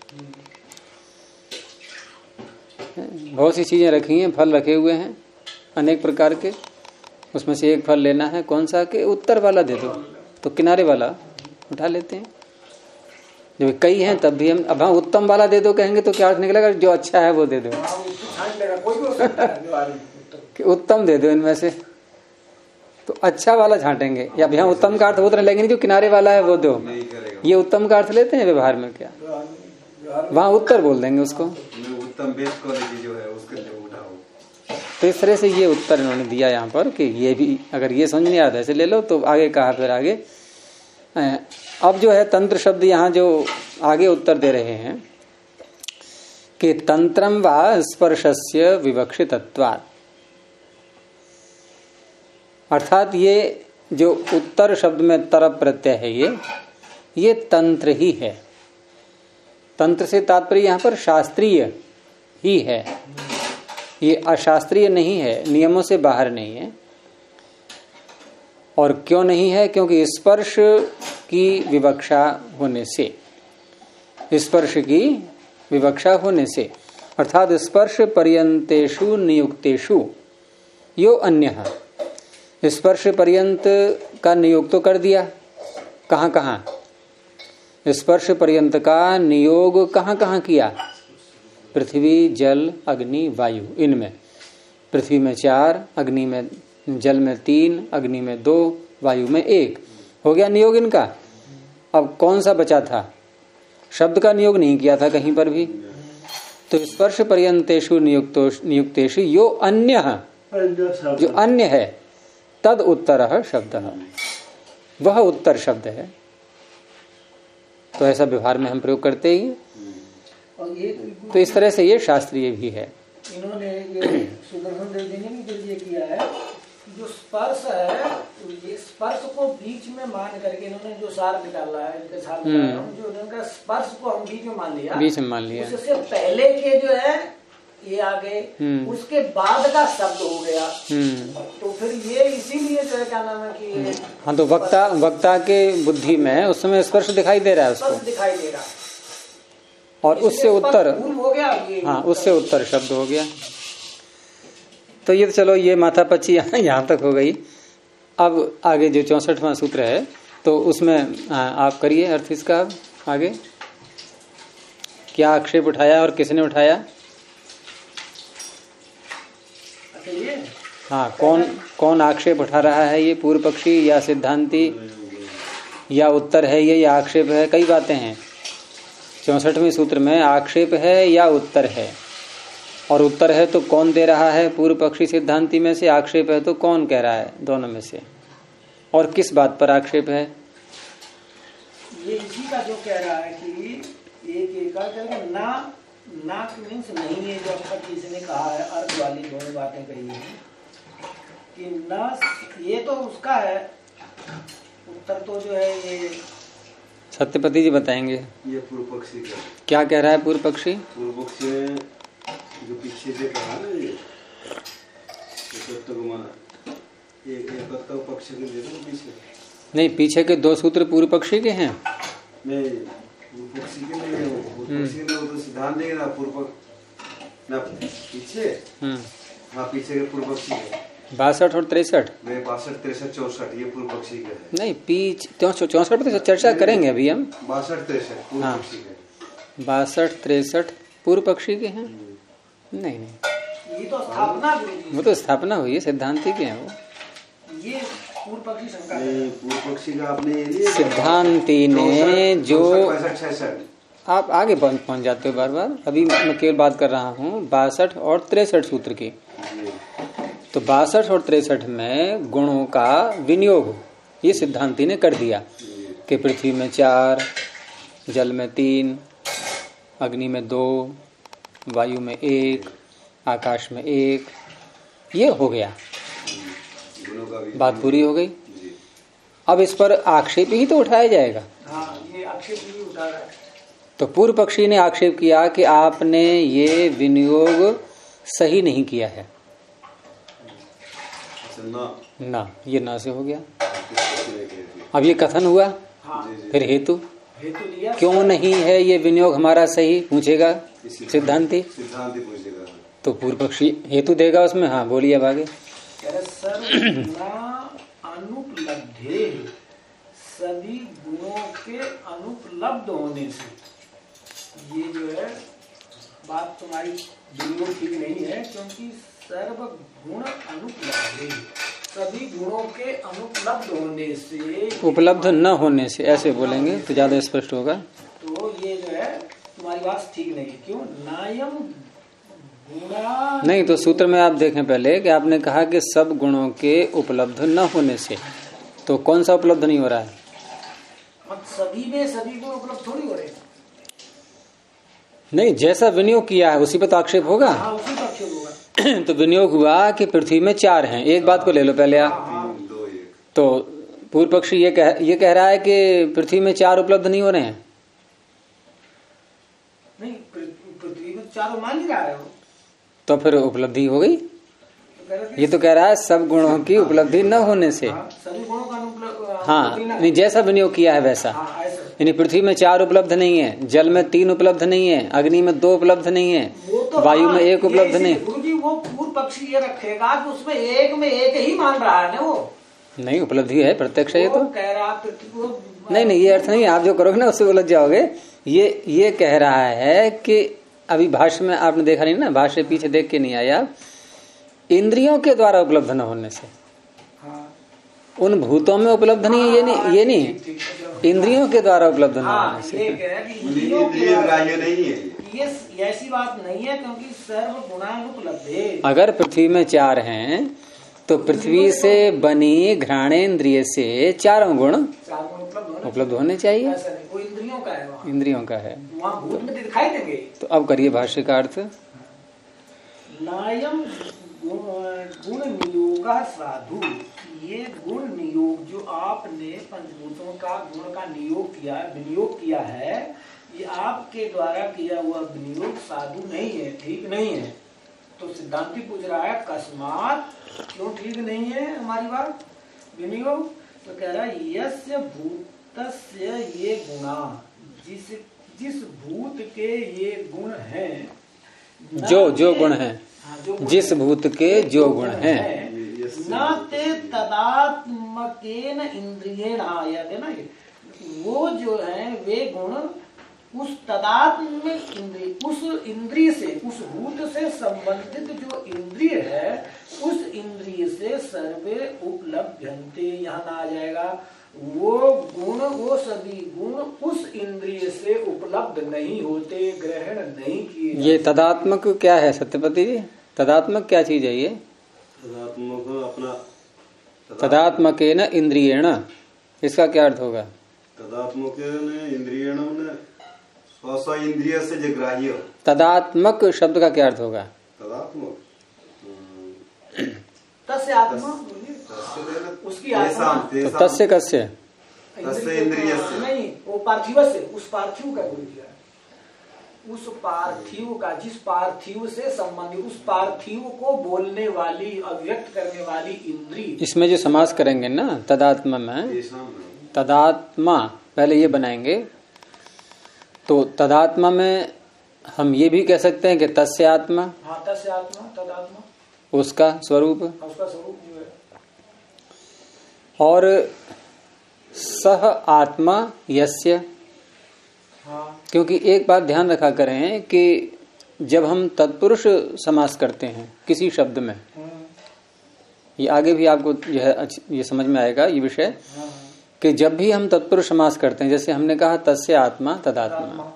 बहुत सी चीजें रखी हैं, फल रखे हुए हैं अनेक प्रकार के, उसमें से एक फल लेना है, कौन सा, कि उत्तर वाला दे दो, तो किनारे वाला उठा लेते हैं। जब कई हैं तब भी हम अब हाँ उत्तम वाला दे दो कहेंगे तो क्या अर्थ निकलेगा, जो अच्छा है वो दे दो, कि उत्तम दे दो इनमें से, तो अच्छा वाला छांटेंगे। या यहाँ उत्तम का अर्थ वो तो लेंगे नहीं, जो किनारे वाला है वो दो, ये उत्तम का अर्थ लेते हैं व्यवहार में क्या, वहां उत्तर बोल देंगे उसको, उत्तम बेस्ट क्वालिटी जो है उसके लिए उठाओ। तो इस तरह से ये उत्तर इन्होंने दिया यहाँ पर कि ये भी अगर ये समझ नहीं आता ऐसे ले लो। तो आगे कहा फिर आगे, अब जो है तंत्र शब्द यहाँ जो आगे उत्तर दे रहे हैं कि तंत्रम वा स्पर्शस्य विवक्षितत्वात्, अर्थात ये जो उत्तर शब्द में तरप प्रत्यय है ये तंत्र ही है। तंत्र से तात्पर्य यहाँ पर शास्त्रीय ही है, ये अशास्त्रीय नहीं है, नियमों से बाहर नहीं है। और क्यों नहीं है, क्योंकि स्पर्श की विवक्षा होने से, स्पर्श की विवक्षा होने से, अर्थात स्पर्श पर्यंतेषु नियुक्तेषु यो अन्यः, स्पर्श पर्यंत का नियोग तो कर दिया, कहाँ कहाँ, स्पर्श पर्यंत का नियोग कहाँ कहाँ किया, पृथ्वी जल अग्नि वायु, इनमें पृथ्वी में 4, अग्नि में, जल में 3, अग्नि में 2, वायु में 1, हो गया नियोग इनका। अब कौन सा बचा था, शब्द का नियोग नहीं किया था कहीं पर भी, तो स्पर्श पर्यंतेषु नियुक्तेषु यो अन्यः, जो अन्य है, तद उत्तरः शब्दः, वह उत्तर शब्द है। तो ऐसा व्यवहार में हम प्रयोग करते ही, तो इस तरह से ये शास्त्रीय भी है। इन्होंने ये सुदर्शन देव जी ने भी ये किया है, जो स्पर्श है, ये स्पर्श को बीच में मान करके इन्होंने जो सार निकाला है, इनके सार जो इनका स्पर्श को हम बीच में मान लिया, बीच में मान लिया, उससे पहले के जो है ये आगे, उसके बाद का शब्द हो गया। तो फिर ये इसीलिए जो है क्या नाम है कि हाँ, तो वक्ता के बुद्धि में उस समय स्पर्श दिखाई दे रहा है, उसको दिखाई दे रहा, और उससे उत्तर हो गया, हाँ उससे उत्तर शब्द हो गया। तो ये तो चलो ये माथापच्ची यहाँ तक हो गई। अब आगे जो 64वां सूत्र है तो उसमें आप करिए अर्थ इसका। आगे क्या आक्षेप उठाया और किसने उठाया? हाँ, कौन आक्षेप उठा रहा है, ये पूर्व पक्षी या सिद्धांती या उत्तर है ये या आक्षेप है, कई बातें हैं। 64वें सूत्र में आक्षेप है या उत्तर है, और उत्तर है तो कौन दे रहा है, पूर्व पक्षी सिद्धांती में से, आक्षेप है तो कौन कह रहा है, दोनों में से, और किस बात पर आक्षेप है। ये इसी का जो कह रहा है कि एक ना मीन्स नहीं है, जो अब तक किसी ने कहा है, अर्थ वाली दोनों बातें कही है कि ना, ये तो उसका है उत्तर, तो जो है ये सत्यपति जी बताएंगे। ये पूर्व पक्षी का क्या कह रहा है पूर्व पक्षी। पूर्व पक्षी जो पीछे से कहा ना, ये पक्ष के पीछे नहीं, पीछे के दो सूत्र पूर्व पक्षी के हैं। नहीं, पूर्व पक्षी के नहीं, पूर्व पक्षी में वो तो सिद्धांत देंगे ना, पूर्व ना पीछे। हाँ, पीछे के पूर्व पक्षी है 62 और 63। 62, 63, 64 ये पूर्व पक्षी के है। नहीं, 64 पर चर्चा करेंगे अभी हम। 62, 63 पूर्व पक्षी के। 62, 63 पूर्व पक्षी के हैं। नहीं, ये तो स्थापना, वो तो स्थापना हुई है, सिद्धांति के हैं वो। ये पूर्व पक्षी शंका, पूर्व पक्षी का आपने सिद्धांति ने जो, आप आगे पहुंच जाते हो बार बार, अभी मैं केवल बात कर रहा हूँ 62 और 63 सूत्र की। तो 62 और 63 में गुणों का विनियोग ये सिद्धांति ने कर दिया कि पृथ्वी में 4, जल में 3, अग्नि में 2, वायु में 1, आकाश में 1, ये हो गया, बात पूरी हो गई। अब इस पर आक्षेप ही तो उठाया जाएगा। हाँ, ये आक्षेप ही उठा रहा है। तो पूर्व पक्षी ने आक्षेप किया कि आपने ये विनियोग सही नहीं किया है। ना, ये ना से हो गया। अब ये कथन हुआ। हाँ, फिर हेतु दिया, क्यों नहीं है ये विनियोग हमारा सही, पूछेगा सिद्धांति। पूछेगा तो पूर्व पक्षी हेतु देगा उसमें। हाँ, बोलिए अब आगे। अनुपलब्धे, सभी गुणों के अनुपलब्ध होने से, ये जो है बात तुम्हारी बिल्कुल ठीक नहीं है, क्योंकि सर्व गुण अनुपलब्ध है, सभी गुणों के अनुपलब्ध होने से, उपलब्ध न होने से, ऐसे बोलेंगे तो ज्यादा स्पष्ट होगा। तो ये जो है तुम्हारी बात ठीक नहीं है। क्यों? नायम गुणा नहीं, तो सूत्र में आप देखें पहले कि आपने कहा कि सब गुणों के उपलब्ध न होने से, तो कौन सा उपलब्ध नहीं हो रहा है? सभी में सभी गुण उपलब्ध थोड़ी हो रहे। नहीं, जैसा विनियोग किया है उसी पर तो आक्षेप होगा। हाँ, उसी पर आक्षेप होगा। तो विनियोग हुआ कि पृथ्वी में 4 हैं, एक बात को ले लो पहले आप। तो पूर्व पक्षी ये कह रहा है कि पृथ्वी में 4 उपलब्ध नहीं हो रहे हैं। नहीं, पृथ्वी में 4 मान ही रहा है वो। तो फिर उपलब्धि हो गई। ये तो कह रहा है सब गुणों की उपलब्धि न होने से। सभी गुणों का हाँ, नहीं, जैसा विनियोग किया है वैसा। यानी पृथ्वी में 4 उपलब्ध नहीं है, जल में 3 उपलब्ध नहीं है, अग्नि में 2 उपलब्ध नहीं है, तो वायु में 1 उपलब्ध नहीं। गुरुजी वो पूर्व पक्षी ये रखेगा कि उसमें एक में एक ही मान रहा है ना वो। नहीं, उपलब्धि है प्रत्यक्ष। ये तो कह रहा नहीं, ये अर्थ नहीं, आप जो करोगे ना उससे उलझ जाओगे। ये कह रहा है कि अभी भाष्य में आपने देखा नहीं ना, भाष्य पीछे देख के नहीं आया, इंद्रियों के द्वारा उपलब्ध न होने से। उन भूतों में उपलब्ध नहीं है, ये नहीं इंद्रियों के द्वारा उपलब्ध न होने से। ये ऐसी बात नहीं है, क्योंकि सर्व गुणानुपलब्ध है। अगर पृथ्वी में 4 हैं तो पृथ्वी से बनी घ्राणेन्द्रिय से 4 गुण उपलब्ध होने चाहिए। वो इंद्रियों का है, इंद्रियों का है, वहाँ भूत में दिखाई देंगे। तो अब करिए भाष्य का अर्थ। नायम गुण नियोग साधु, ये गुण नियोग जो आपने पंचभूतों का गुण का नियोग किया, विनियोग किया है, ये आपके द्वारा किया हुआ विनियोग साधु नहीं है, ठीक नहीं है। तो सिद्धांति पूछ रहा है कस्मात, क्यों ठीक नहीं है हमारी बात विनियोग? तो कह रहा है यस्य भूतस्य ये गुणा, जिस भूत के ये गुण हैं, जो गुण हैं, जिस भूत के जो गुण हैं, न ते तदात्मकेन इंद्रियेण आयते, ना वो जो है वे गुण उस तदात्म इंद्रिय, उस इंद्रिय से, उस भूत से संबंधित जो इंद्रिय है, उस इंद्रिय से सर्वे उपलभ्यन्ते, यहाँ ना आ जाएगा वो गुण, वो सभी गुण उस इंद्रिय से उपलब्ध नहीं होते, ग्रहण नहीं किए। ये तदात्मक क्या है सत्यपति जी? तदात्मक क्या चीज है ये? तदात्मक अपना तदात्मकेन इंद्रियेण, इसका क्या अर्थ होगा? तदात्मकेन इंद्रियेण स्व इंद्रिय से जग्राह्य। तदात्मक शब्द का क्या अर्थ होगा? तदात्मक तस्य आत्मा, उसकी आत्मा, तो तस्य कस्य? तस्य इंद्रिय से नहीं, वो पार्थिव से, उस पार्थिव का बोल दिया, उस पार्थिव का, जिस पार्थिव से संबंधित, उस पार्थिव को बोलने वाली, अभिव्यक्त करने वाली इंद्रिय। इसमें जो समास करेंगे ना तदात्मा में, तदात्मा पहले ये बनाएंगे, तो तदात्मा में हम ये भी कह सकते हैं कि तस्य आत्मा, हाँ तस्य आत्मा, तदात्मा उसका स्वरूप, उसका स्वरूप जो है। और सह आत्मा यस्य, हाँ क्योंकि एक बात ध्यान रखा करें कि जब हम तत्पुरुष समास करते हैं किसी शब्द में, ये आगे भी आपको ये समझ में आएगा ये विषय, कि जब भी हम तत्पुरुष समास करते हैं, जैसे हमने कहा तस्य आत्मा तदात्मा,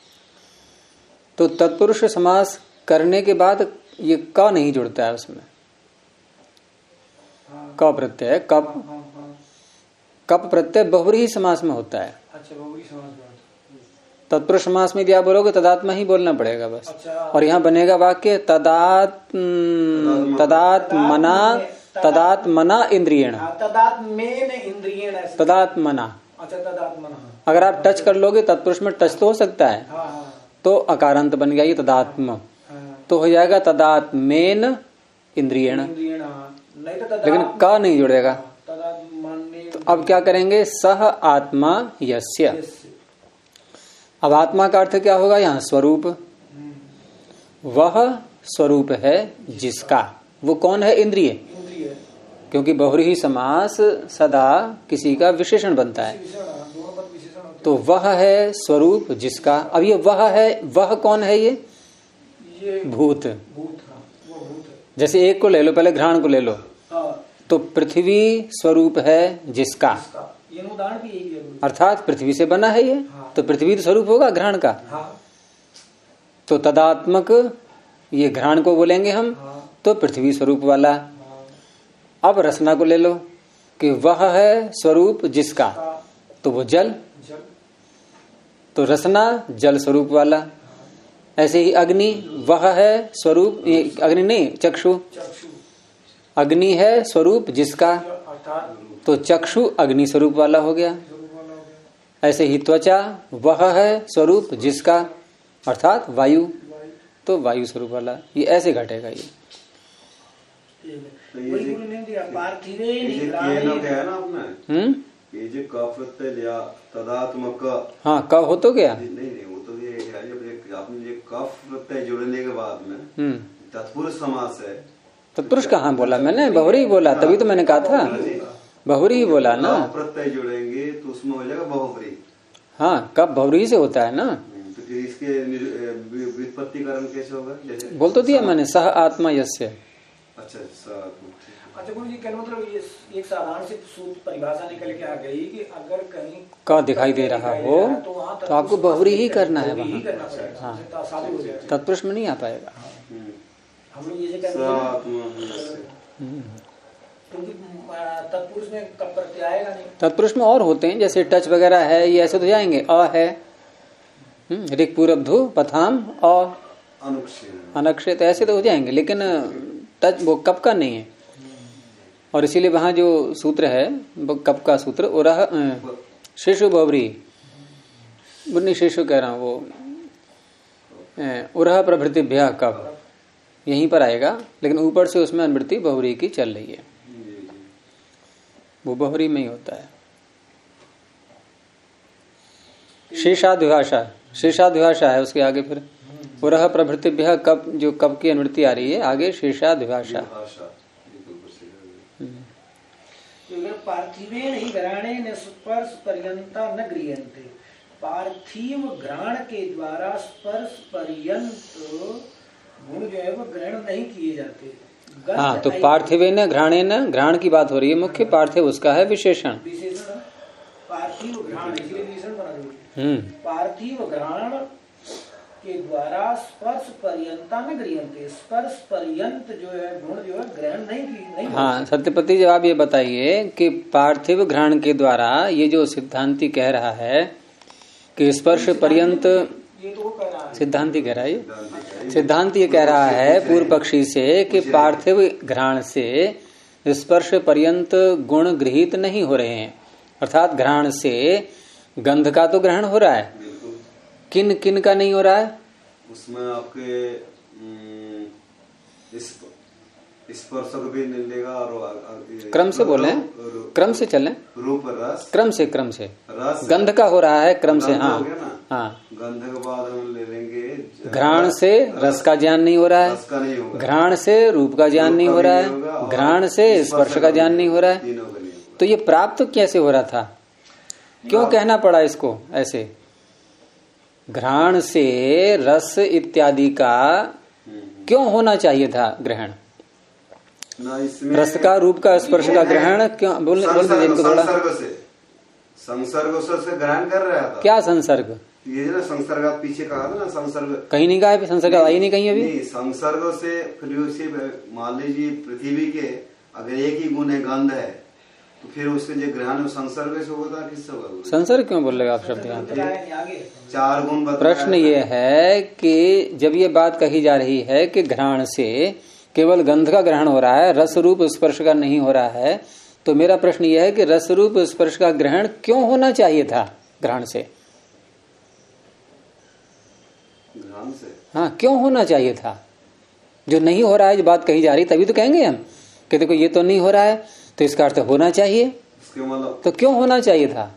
तो तत्पुरुष समास करने के बाद ये क नहीं जुड़ता है उसमें, क प्रत्यय, कप, कप प्रत्यय बहुव्रीहि समास में होता है। अच्छा, बहुव्रीहि समास में तत्पुरुष समास में यदि आप बोलोगे तदात्मा ही बोलना पड़ेगा बस। अच्छा। और यहाँ बनेगा वाक्य तदात्मना इंद्रियेण, तदात्मेन इंद्रियेण, तदात्मना। अच्छा, तदात्मना। अगर आप टच कर लोगे तत्पुरुष में टच तो हो सकता है, तो अकारांत बन गया ये तदात्म, तो हो जाएगा तदात्मेन इंद्रियेण, लेकिन का नहीं जुड़ेगा। तो अब क्या करेंगे? सह आत्मा यस्य। अब आत्मा का अर्थ क्या होगा यहाँ? स्वरूप। वह स्वरूप है जिसका, वो कौन है? इंद्रिय, क्योंकि बहुव्रीहि समास सदा किसी का विशेषण बनता है, तो वह है स्वरूप जिसका। अब ये वह है, वह कौन है? ये भूत। जैसे एक को ले लो, पहले घ्राण को ले लो, तो पृथ्वी स्वरूप है जिसका, अर्थात पृथ्वी से बना है ये, तो पृथ्वी तो स्वरूप होगा घ्राण का। तो तदात्मक ये घ्राण को बोलेंगे हम, तो पृथ्वी स्वरूप वाला। अब रसना को ले लो कि वह है स्वरूप जिसका, तो वो जल, तो रसना जल स्वरूप वाला। ऐसे ही अग्नि, वह है स्वरूप, ये अग्नि नहीं, चक्षु, अग्नि है स्वरूप जिसका, तो चक्षु अग्नि स्वरूप वाला हो गया। ऐसे ही त्वचा, वह है स्वरूप जिसका, अर्थात वायु, तो वायु स्वरूप वाला। ये ऐसे घटेगा ये। ये जो क प्रत्यय लिया तदात्मक, हाँ क हो तो गया, नहीं वो तो ये आपने ये क प्रत्यय जोड़ने के बाद में तत्पुरुष समास है। तत्पुरुष कहाँ बोला मैंने? बहुव्रीहि बोला, तभी तो मैंने कहा था बहुव्रीहि बोला ना। प्रत्यय जोड़ेंगे तो उसमें हो जाएगा बहुव्रीहि। हाँ, कब बहुव्रीहि से होता है ना, तो फिर इसके व्युत्पत्ति कारण कैसे होगा? जैसे बोल तो दिया मैंने, सह आत्मा यस्य। अच्छा, अच्छा गुरु जी, कहने मतलब ये एक साधारण सी सूत्र परिभाषा निकल के आ गई कि अगर कहीं का दिखाई दे रहा हो तो आपको बहुव्रीहि ही करना है वहाँ। हाँ, तत्पुरुष में नहीं आ पाएगा। हम लोग ये तत्पुरुष में कब प्रत्यय आएगा नहीं। तत्पुरुष में और होते हैं, जैसे टच वगैरह है, ये ऐसे तो जाएंगे। अ है ऋक् पूरब्धु पथाम अनक्षेत, ऐसे तो हो जाएंगे, लेकिन टच वो कब का नहीं है। और इसीलिए वहां जो सूत्र है वो कब का सूत्र, उरह शिशु बहुव्रीहि, बुन्नी शिशु कह रहा हूं, वो उरह प्रभृतिभ्यः कब, यहीं पर आएगा, लेकिन ऊपर से उसमें अनुवृत्ति बहुव्रीहि की चल रही है, वो बहुव्रीहि में ही होता है। शेषाद्विभाषा, शेषाद्विभाषा है उसके आगे, फिर उरह प्रभृतिभ्यः कब, जो कब की अनुवृत्ति आ रही है आगे, शेषाद्विभाषा। पार्थिवेन ही घराणेन स्पर्श पर्यंता न गृह्यन्ते, पार्थिव घ्राण के द्वारा स्पर्श पर्यंत गुण जो है वो ग्रहण नहीं किए जाते। हाँ, तो पार्थिवेन घ्राणेन, घ्राण की बात हो रही है मुख्य, पार्थिव उसका है विशेषण। पार्थिव घ्राण इसलिए विशेषण बना। पार्थिव घ्राण के द्वारा स्पर्श पर्यंता में गृह्यन्ते, स्पर्श पर्यंत जो है गुण जो है ग्रहण नहीं। हाँ सत्यपति, जवाब ये बताइए कि पार्थिव घ्राण के द्वारा ये जो सिद्धांति कह रहा है कि स्पर्श पर्यंत, ये तो वो कह रहा है, सिद्धांति कह रहा है, सिद्धांत ये कह रहा है पूर्व पक्षी से कि पार्थिव घ्राण से स्पर्श पर्यंत गुण गृहीत नहीं हो रहे हैं, अर्थात घ्राण से गंध का तो ग्रहण हो रहा है, किन किन का नहीं हो रहा है? उसमें आपके स्पर्श भी नहीं लेगा और क्रम से बोले, क्रम से चलें, रूप रस, क्रम से रस, गंध का हो रहा है क्रम से। हाँ हाँ, गंध के बाद हम ले लेंगे घ्राण से रस का ज्ञान नहीं हो रहा है, रस का नहीं होगा, घ्राण से रूप का ज्ञान नहीं हो रहा है, घ्राण से स्पर्श का ज्ञान नहीं हो रहा है। तो ये प्राप्त कैसे हो रहा था? क्यों कहना पड़ा इसको ऐसे? घ्राण से रस इत्यादि का क्यों होना चाहिए था ग्रहण? रस का, रूप का, स्पर्श का ग्रहण क्यों? बोल दीजिए इनको थोड़ा। संसर्ग से ग्रहण कर रहा था। क्या संसर्ग? ये ना संसर्ग आप पीछे कहा था ना, संसर्ग कहीं नहीं कहा है, संसर्ग आई नहीं कहीं अभी। संसर्ग से फिर मान लीजिए पृथ्वी के अगर एक ही गुण है गंध है, तो फिर उसके जो ग्रहण संसर्ग से होगा, किससे होगा? संसर्ग क्यों बोल रहे हो आप शब्द यहाँ पर? चार गुण। प्रश्न ये है कि जब ये बात कही जा रही है कि घ्राण से केवल गंध का ग्रहण हो रहा है, रस रूप स्पर्श का नहीं हो रहा है, तो मेरा प्रश्न यह है कि रस रूप स्पर्श का ग्रहण क्यों होना चाहिए था घ्राण से? घ्राण से हाँ, क्यों होना चाहिए था? जो नहीं हो रहा है, जो बात कही जा रही, तभी तो कहेंगे हम कि देखो ये तो नहीं हो रहा है, तो इसका अर्थ होना चाहिए। मतलब तो क्यों होना चाहिए था?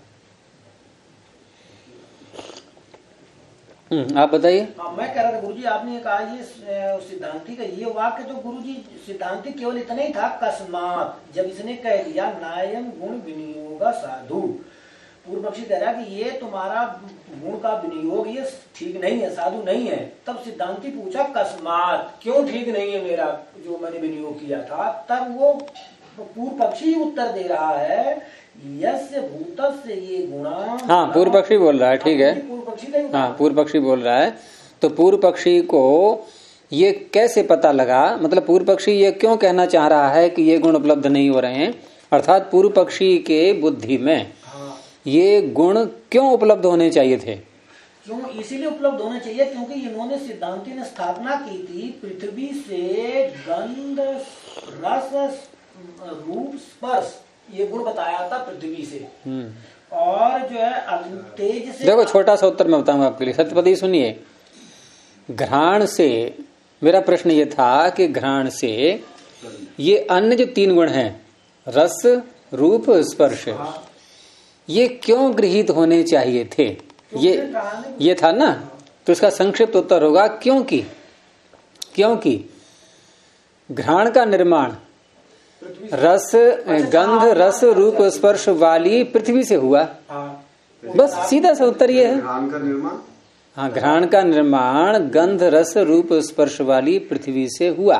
आप बताइए। हाँ, मैं कह रहा था गुरुजी, आपने कहा ये सिद्धांति का ये वाक्य, तो गुरुजी सिद्धांति केवल इतना ही था, अकस्मात जब इसने कह दिया नायम गुण विनियोग साधु, पूर्व पक्षी कह रहा कि ये तुम्हारा गुण का विनियोग ये ठीक नहीं है, साधु नहीं है, तब सिद्धांति पूछा अकस्मात क्यों ठीक नहीं है मेरा जो मैंने विनियोग किया था, तब वो पूर्व पक्षी उत्तर दे रहा है यस्य भूतस्य ये गुणा। हाँ, पूर्व पक्षी बोल रहा है, ठीक है। हाँ, पूर्व पक्षी बोल रहा है। तो पूर्व पक्षी को ये कैसे पता लगा, मतलब पूर्व पक्षी ये क्यों कहना चाह रहा है कि ये गुण उपलब्ध नहीं हो रहे हैं, अर्थात पूर्व पक्षी के बुद्धि में ये गुण क्यों उपलब्ध होने चाहिए थे? क्यों इसीलिए उपलब्ध होने चाहिए क्योंकि इन्होंने सिद्धांति ने स्थापना की थी पृथ्वी से गंध रस रूप स्पर्श ये गुण बताया था पृथ्वी से, और जो है तेज से। देखो छोटा सा उत्तर मैं बताऊंगा आपके लिए, सत्यपति सुनिए। घ्राण से मेरा प्रश्न ये था कि घ्राण से ये अन्य जो तीन गुण हैं, रस रूप स्पर्श, ये क्यों गृहीत होने चाहिए थे? ये था ना, तो इसका संक्षिप्त उत्तर होगा क्योंकि घ्राण का निर्माण रस गंध रस रूप स्पर्श वाली पृथ्वी से हुआ। बस सीधा सा उत्तर ये है। घ्राण का निर्माण, हाँ, घ्राण का निर्माण गंध रस रूप स्पर्श वाली पृथ्वी से हुआ।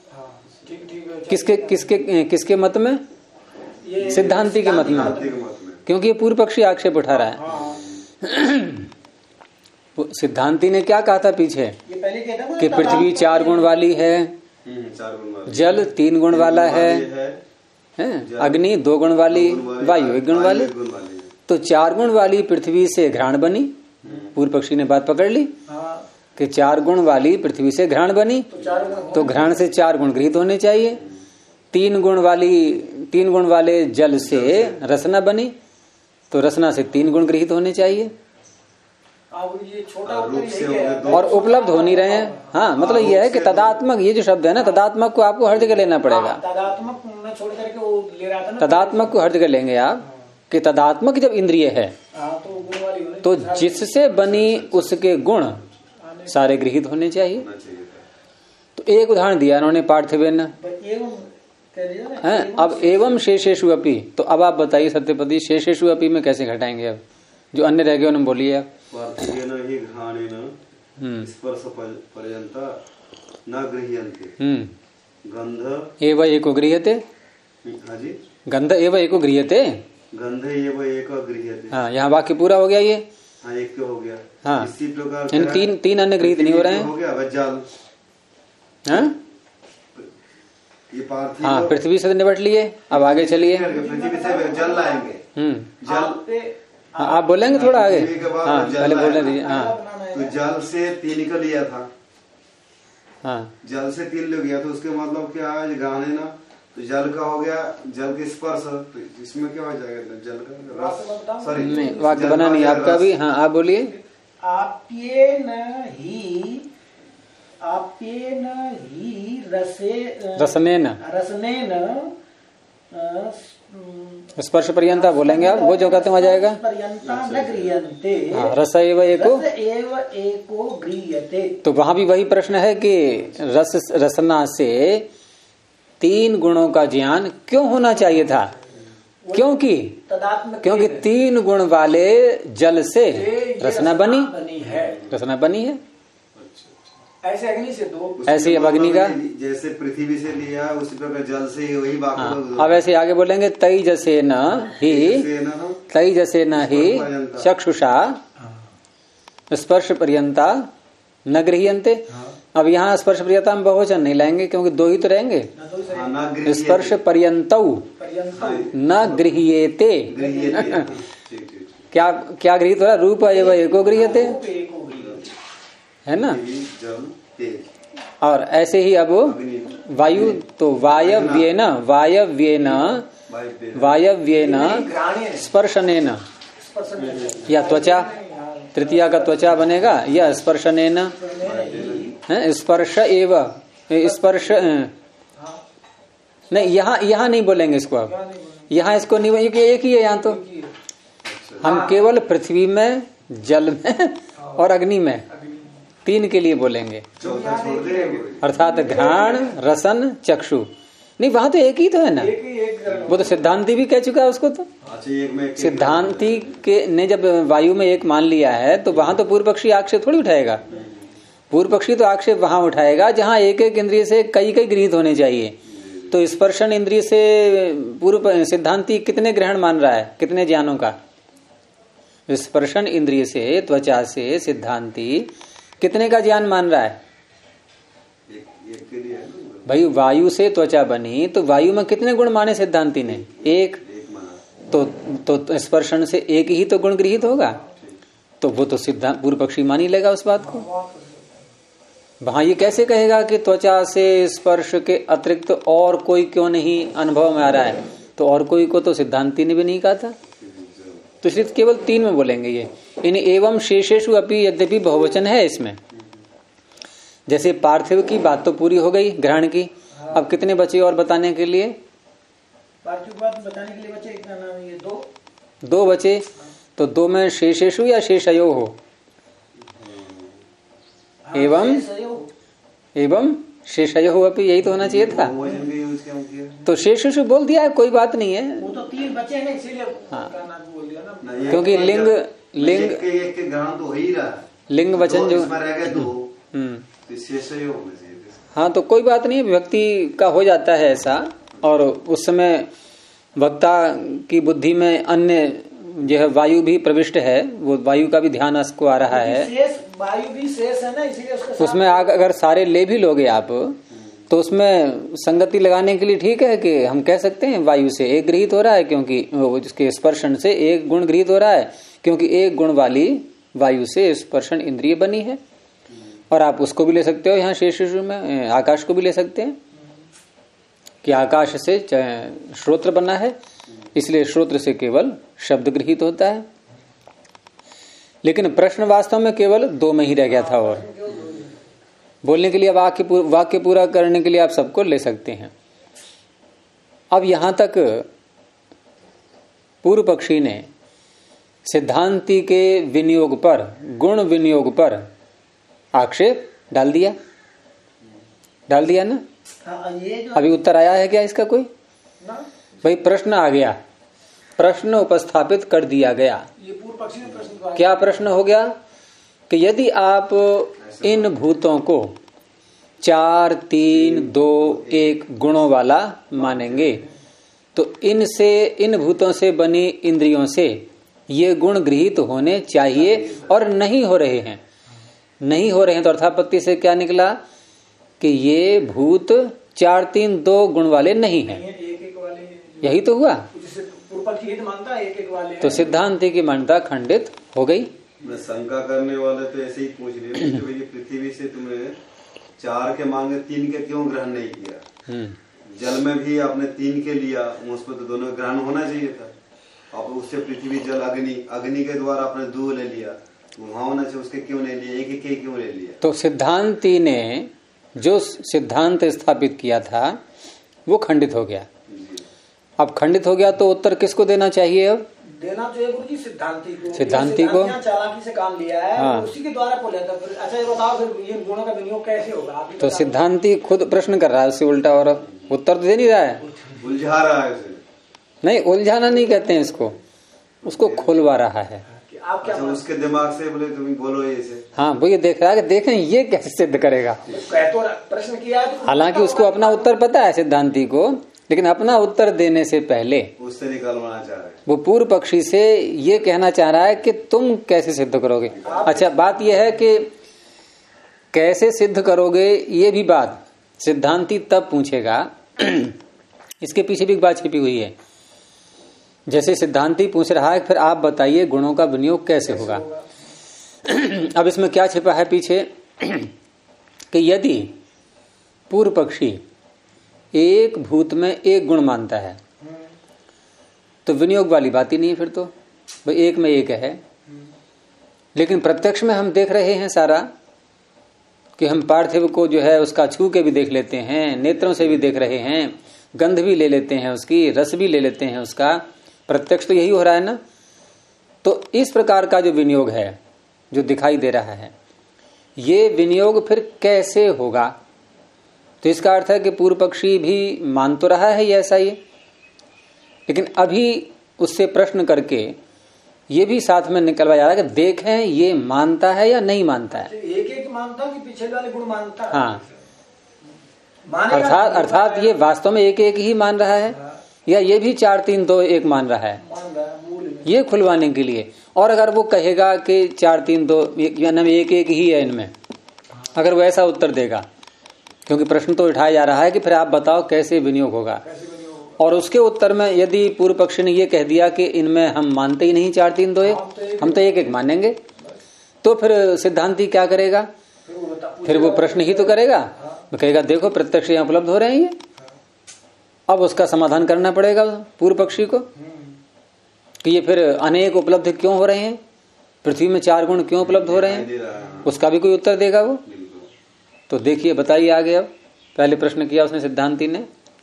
किसके मत में? सिद्धांति के मत में, क्योंकि ये पूर्व पक्षी आक्षेप उठा रहा है। सिद्धांति ने क्या कहा था पीछे कि पृथ्वी 4 गुण वाली है, जल 3 गुण वाला है, अग्नि 2 गुण वाली, वायु 1 गुण वाली, तो 4 गुण वाली पृथ्वी से घ्राण बनी। पूर्व पक्षी ने बात पकड़ ली कि 4 गुण वाली पृथ्वी से घ्राण बनी, तो घ्राण से 4 गुण गृहीत होने चाहिए। 3 गुण वाले जल से रसना बनी, तो रसना से 3 गुण गृहीत होने चाहिए। ये छोटा और उपलब्ध हो नहीं रहे हैं। हाँ, मतलब ये है कि तदात्मक, ये जो शब्द है ना, तदात्मक को आपको हर जगह लेना पड़ेगा। तदात्मक में छोड़ करके वो ले रहा था ना, तदात्मक को हर जगह लेंगे आप कि तदात्मक जब इंद्रिय है तो जिससे बनी उसके गुण सारे गृहीत होने चाहिए। तो एक उदाहरण दिया उन्होंने पार्थिवेन, अब एवं शेषेषु अपि। तो अब आप बताइए सत्यपति, शेषेषु अपि में कैसे घटाएंगे? अब जो अन्य रह गए उन्होंने बोलिए आप। पार्थिवेन हि घ्राणेन स्पर्श पर्यंता न गृह्यन्ते गंध एव एको गृह्यते। हाँ जी, गंध एव एको गृह्यते। गंध एव एक गृह्यते। हाँ, यहाँ वाक्य पूरा हो गया ये। हाँ, एक तो हो गया। हाँ, इसी प्रकार इन तीन अन्य गृहित नहीं हो रहे हैं। हो गया जल। हाँ, ये पार्थिव। हाँ, पृथ्वी से निपट लिए, अब आगे चलिए। पृथ्वी से जल लाएंगे। जल, हाँ, आप बोलेंगे थोड़ा आगे। हाँ, पहले बोलने दीजिए। हाँ, तो जल से 3 का लिया था। हाँ, जल से 3 ले गया तो उसके मतलब क्या है, गाने ना, तो जल का हो गया, जल के स्पर्श, तो इसमें क्या हो जाएगा, जल का रस। सॉरी, नहीं, वाक्य बना नहीं आपका भी। हाँ, आप बोलिए। आप्येन ही रसनेन स्पर्श पर्यंता बोलेंगे आप, वो जो कहते हैं आ जाएगा। हाँ, रस एव एको गृह्यते। तो वहां भी वही प्रश्न है कि रसना से 3 गुणों का ज्ञान क्यों होना चाहिए था? क्योंकि 3 गुण वाले जल से रसना बनी है। ऐसे अग्नि से 2, ऐसे अब अग्नि का जैसे पृथ्वी से लिया उसी प्रकार जल से वही बात। अब ऐसे आगे बोलेंगे तैजसेन ही चक्षुषा स्पर्श पर्यंता न गृह्यन्ते। अब यहाँ स्पर्श पर्यंता हम बहुवचन नहीं लाएंगे क्योंकि 2 ही तो रहेंगे। स्पर्श पर्यंतौ न गृह्येते। क्या गृहित हो रहा? रूप एव एको गृह्यते, है ना। और ऐसे ही अब वायु, तो वायव्येन स्पर्शनेन या त्वचा, तृतीया का त्वचा बनेगा, या स्पर्शनेन स्पर्श एव स्पर्श नहीं, यहाँ नहीं बोलेंगे इसको। अब यहाँ इसको नहीं बोलेंगे, एक ही है यहाँ। तो हम केवल पृथ्वी में, जल में और अग्नि में 3 के लिए बोलेंगे, अर्थात घ्राण, रसन, चक्षु। नहीं, वहां तो एक ही तो है ना। वो तो सिद्धांति भी कह चुका है उसको। तो सिद्धांति के ने जब वायु में एक मान लिया है तो वहां तो पूर्व पक्षी आक्षेप थोड़ी उठाएगा। पूर्व पक्षी तो आक्षेप वहां उठाएगा जहां एक इंद्रिय से कई गृहित होने चाहिए। तो स्पर्शन इंद्रिय से पूर्व सिद्धांति कितने ग्रहण मान रहा है, कितने ज्ञानों का? स्पर्शन इंद्रिय से, त्वचा से सिद्धांति कितने का ज्ञान मान रहा है? भाई, वायु से त्वचा बनी तो वायु में कितने गुण माने सिद्धांति ने? 1। तो स्पर्शन से 1 ही तो गुण गृहित होगा। तो वो तो सिद्धांत पूर्व पक्षी मान ही लेगा उस बात को। वहां ये कैसे कहेगा कि त्वचा से स्पर्श के अतिरिक्त और कोई क्यों नहीं अनुभव में आ रहा है? तो और कोई को तो सिद्धांति ने भी नहीं कहा था। तो इसलिए केवल 3 में बोलेंगे ये। इन एवं शेषेषु अपि, यद्यपि बहुवचन है इसमें। जैसे पार्थिव की बात तो पूरी हो गई, ग्रहण की। अब कितने बचे और बताने के लिए? पार्थिव बात बताने के लिए बचे इतना नाम, ये 2 बचे। तो 2 में शेषेषु या शेषयो हो? एवं शेषयो अपि, यही तो होना चाहिए था। तो शेषेषु बोल दिया है, कोई बात नहीं है। वो तो 3 बचे हैं इसीलिए बोल दिया ना। क्योंकि लिंग लिंग वचन जो हाँ, तो कोई बात नहीं, व्यक्ति का हो जाता है ऐसा। और उस समय वक्ता की बुद्धि में अन्य जो है वायु भी प्रविष्ट है, वो वायु का भी ध्यान उसको आ रहा है। वायु भी शेष है ना, इसीलिए उसमें अगर सारे ले भी लोगे आप तो उसमें संगति लगाने के लिए ठीक है कि हम कह सकते हैं वायु से 1 गृहित हो रहा है, क्योंकि उसके स्पर्शन से 1 गुण गृहित हो रहा है, क्योंकि 1 गुण वाली वायु से स्पर्शन इंद्रिय बनी है। और आप उसको भी ले सकते हो, यहाँ शेषेषु में आकाश को भी ले सकते हैं कि आकाश से श्रोत्र बना है, इसलिए श्रोत्र से केवल शब्द गृहित होता है। लेकिन प्रश्न वास्तव में केवल 2 में ही रह गया था। और बोलने के लिए वाक्य पूरा करने के लिए आप सबको ले सकते हैं। अब यहां तक पूर्व पक्षी ने सिद्धांति के विनियोग पर, गुण विनियोग पर आक्षेप डाल दिया ना। अभी उत्तर आया है क्या इसका कोई? भाई प्रश्न आ गया, प्रश्न उपस्थापित कर दिया गया। ये पूर्व पक्षी ने प्रश्न क्या प्रश्न हो गया कि यदि आप इन भूतों को 4, 3, 2, 1 गुणों वाला मानेंगे तो इनसे, इन भूतों से बनी इंद्रियों से ये गुण गृहीत होने चाहिए और नहीं हो रहे हैं। नहीं हो रहे हैं तो अर्थापत्ति से क्या निकला कि ये भूत 4, 3, 2 गुण वाले नहीं हैं, एक वाले, यही तो हुआ। मानता है एक वाले, तो सिद्धांति की मान्यता खंडित हो गई। शंका करने वाले तो ऐसे ही पूछ रहे कि भाई पृथ्वी से तुम्हें 4 के मांगे 3 के क्यों ग्रहण नहीं किया? जल में भी आपने 3 के लिया, उस पर तो दोनों ग्रहण होना चाहिए था। अब उससे पृथ्वी जल अग्नि के द्वारा आपने 2 ले लिया, वहां होना चाहिए, उसके क्यों नहीं लिया? एक के क्यों ले लिया? तो सिद्धांति ने जो सिद्धांत स्थापित किया था वो खंडित हो गया। अब खंडित हो गया तो उत्तर किसको देना चाहिए? अब देना चाहिए गुरु जी सिद्धांति को। सिद्धांति को चालाकी से काम लिया है, हाँ। उसी के द्वारा को लेता। फिर अच्छा ये बताओ फिर ये गुणों का विनियोग कैसे होगा? तो सिद्धांति खुद प्रश्न कर रहा है उससे उल्टा, और उत्तर तो दे नहीं रहा है, उलझा रहा है उसे। नहीं उलझाना नहीं कहते हैं इसको, उसको खुलवा रहा है। आप क्या उसके दिमाग से बोले तुम बोलो ये से। हाँ वो ये देख रहा है कि देखें ये कैसे सिद्ध करेगा। तो प्रश्न किया है, हालांकि उसको अपना उत्तर पता है सिद्धांति को, लेकिन अपना उत्तर देने से पहले उससे निकालवाना चाह रहे, वो पूर्व पक्षी से ये कहना चाह रहा है कि तुम कैसे सिद्ध करोगे। अच्छा बात यह है कि कैसे सिद्ध करोगे ये भी बात सिद्धांति तब पूछेगा, इसके पीछे भी एक बात छिपी हुई है। जैसे सिद्धांति पूछ रहा है फिर आप बताइए गुणों का विनियोग कैसे होगा। अब इसमें क्या छिपा है पीछे कि यदि पूर्व पक्षी एक भूत में एक गुण मानता है तो विनियोग वाली बात ही नहीं है। फिर तो भाई एक में एक है, लेकिन प्रत्यक्ष में हम देख रहे हैं सारा कि हम पार्थिव को जो है उसका छू के भी देख लेते हैं, नेत्रों से भी देख रहे हैं, गंध भी ले लेते हैं उसकी, रस भी ले लेते हैं उसका। प्रत्यक्ष तो यही हो रहा है ना। तो इस प्रकार का जो विनियोग है जो दिखाई दे रहा है, ये विनियोग फिर कैसे होगा? तो इसका अर्थ है कि पूर्व पक्षी भी मान तो रहा है ये ऐसा ही, लेकिन अभी उससे प्रश्न करके ये भी साथ में निकलवाया जा रहा है कि देखें ये मानता है या नहीं मानता है। एक एक मानता कि पीछे वाले गुण मानता है। हाँ अर्थात ये वास्तव में एक एक ही मान रहा है या ये भी 4, 3, 2, 1 मान रहा है, ये खुलवाने के लिए। और अगर वो कहेगा कि 4, 3, 2 एक एक ही है इनमें, अगर वो ऐसा उत्तर देगा, क्योंकि प्रश्न तो उठाया जा रहा है कि फिर आप बताओ कैसे विनियोग होगा, और उसके उत्तर में यदि पूर्व पक्षी ने ये कह दिया कि इनमें हम मानते ही नहीं 4, 3, 2, 1, हम तो एक एक मानेंगे, तो फिर सिद्धांति क्या करेगा? फिर वो प्रश्न ही तो करेगा, कहेगा देखो प्रत्यक्ष यहाँ उपलब्ध हो रहे हैं ये। अब उसका समाधान करना पड़ेगा पूर्व पक्षी को कि ये फिर अनेक उपलब्ध क्यों हो रहे हैं, पृथ्वी में 4 गुण क्यों उपलब्ध हो रहे हैं, उसका भी कोई उत्तर देगा वो। तो देखिए बताइए आगे। अब पहले प्रश्न किया उसने सिद्धांति ने,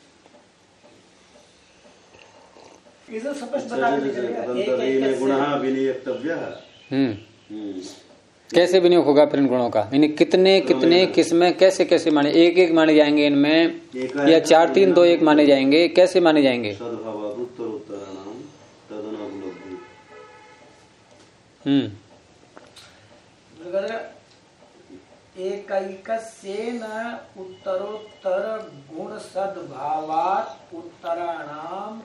कैसे विनियोग होगा फिर इन गुणों का, यानी कितने कितने किसमें कैसे कैसे माने, एक एक माने जाएंगे इनमें या 4, 3, 2, 1 माने जाएंगे, कैसे माने जाएंगे? एकैकस्येन उत्तरोत्तर गुण सद्भावात् उत्तराणाम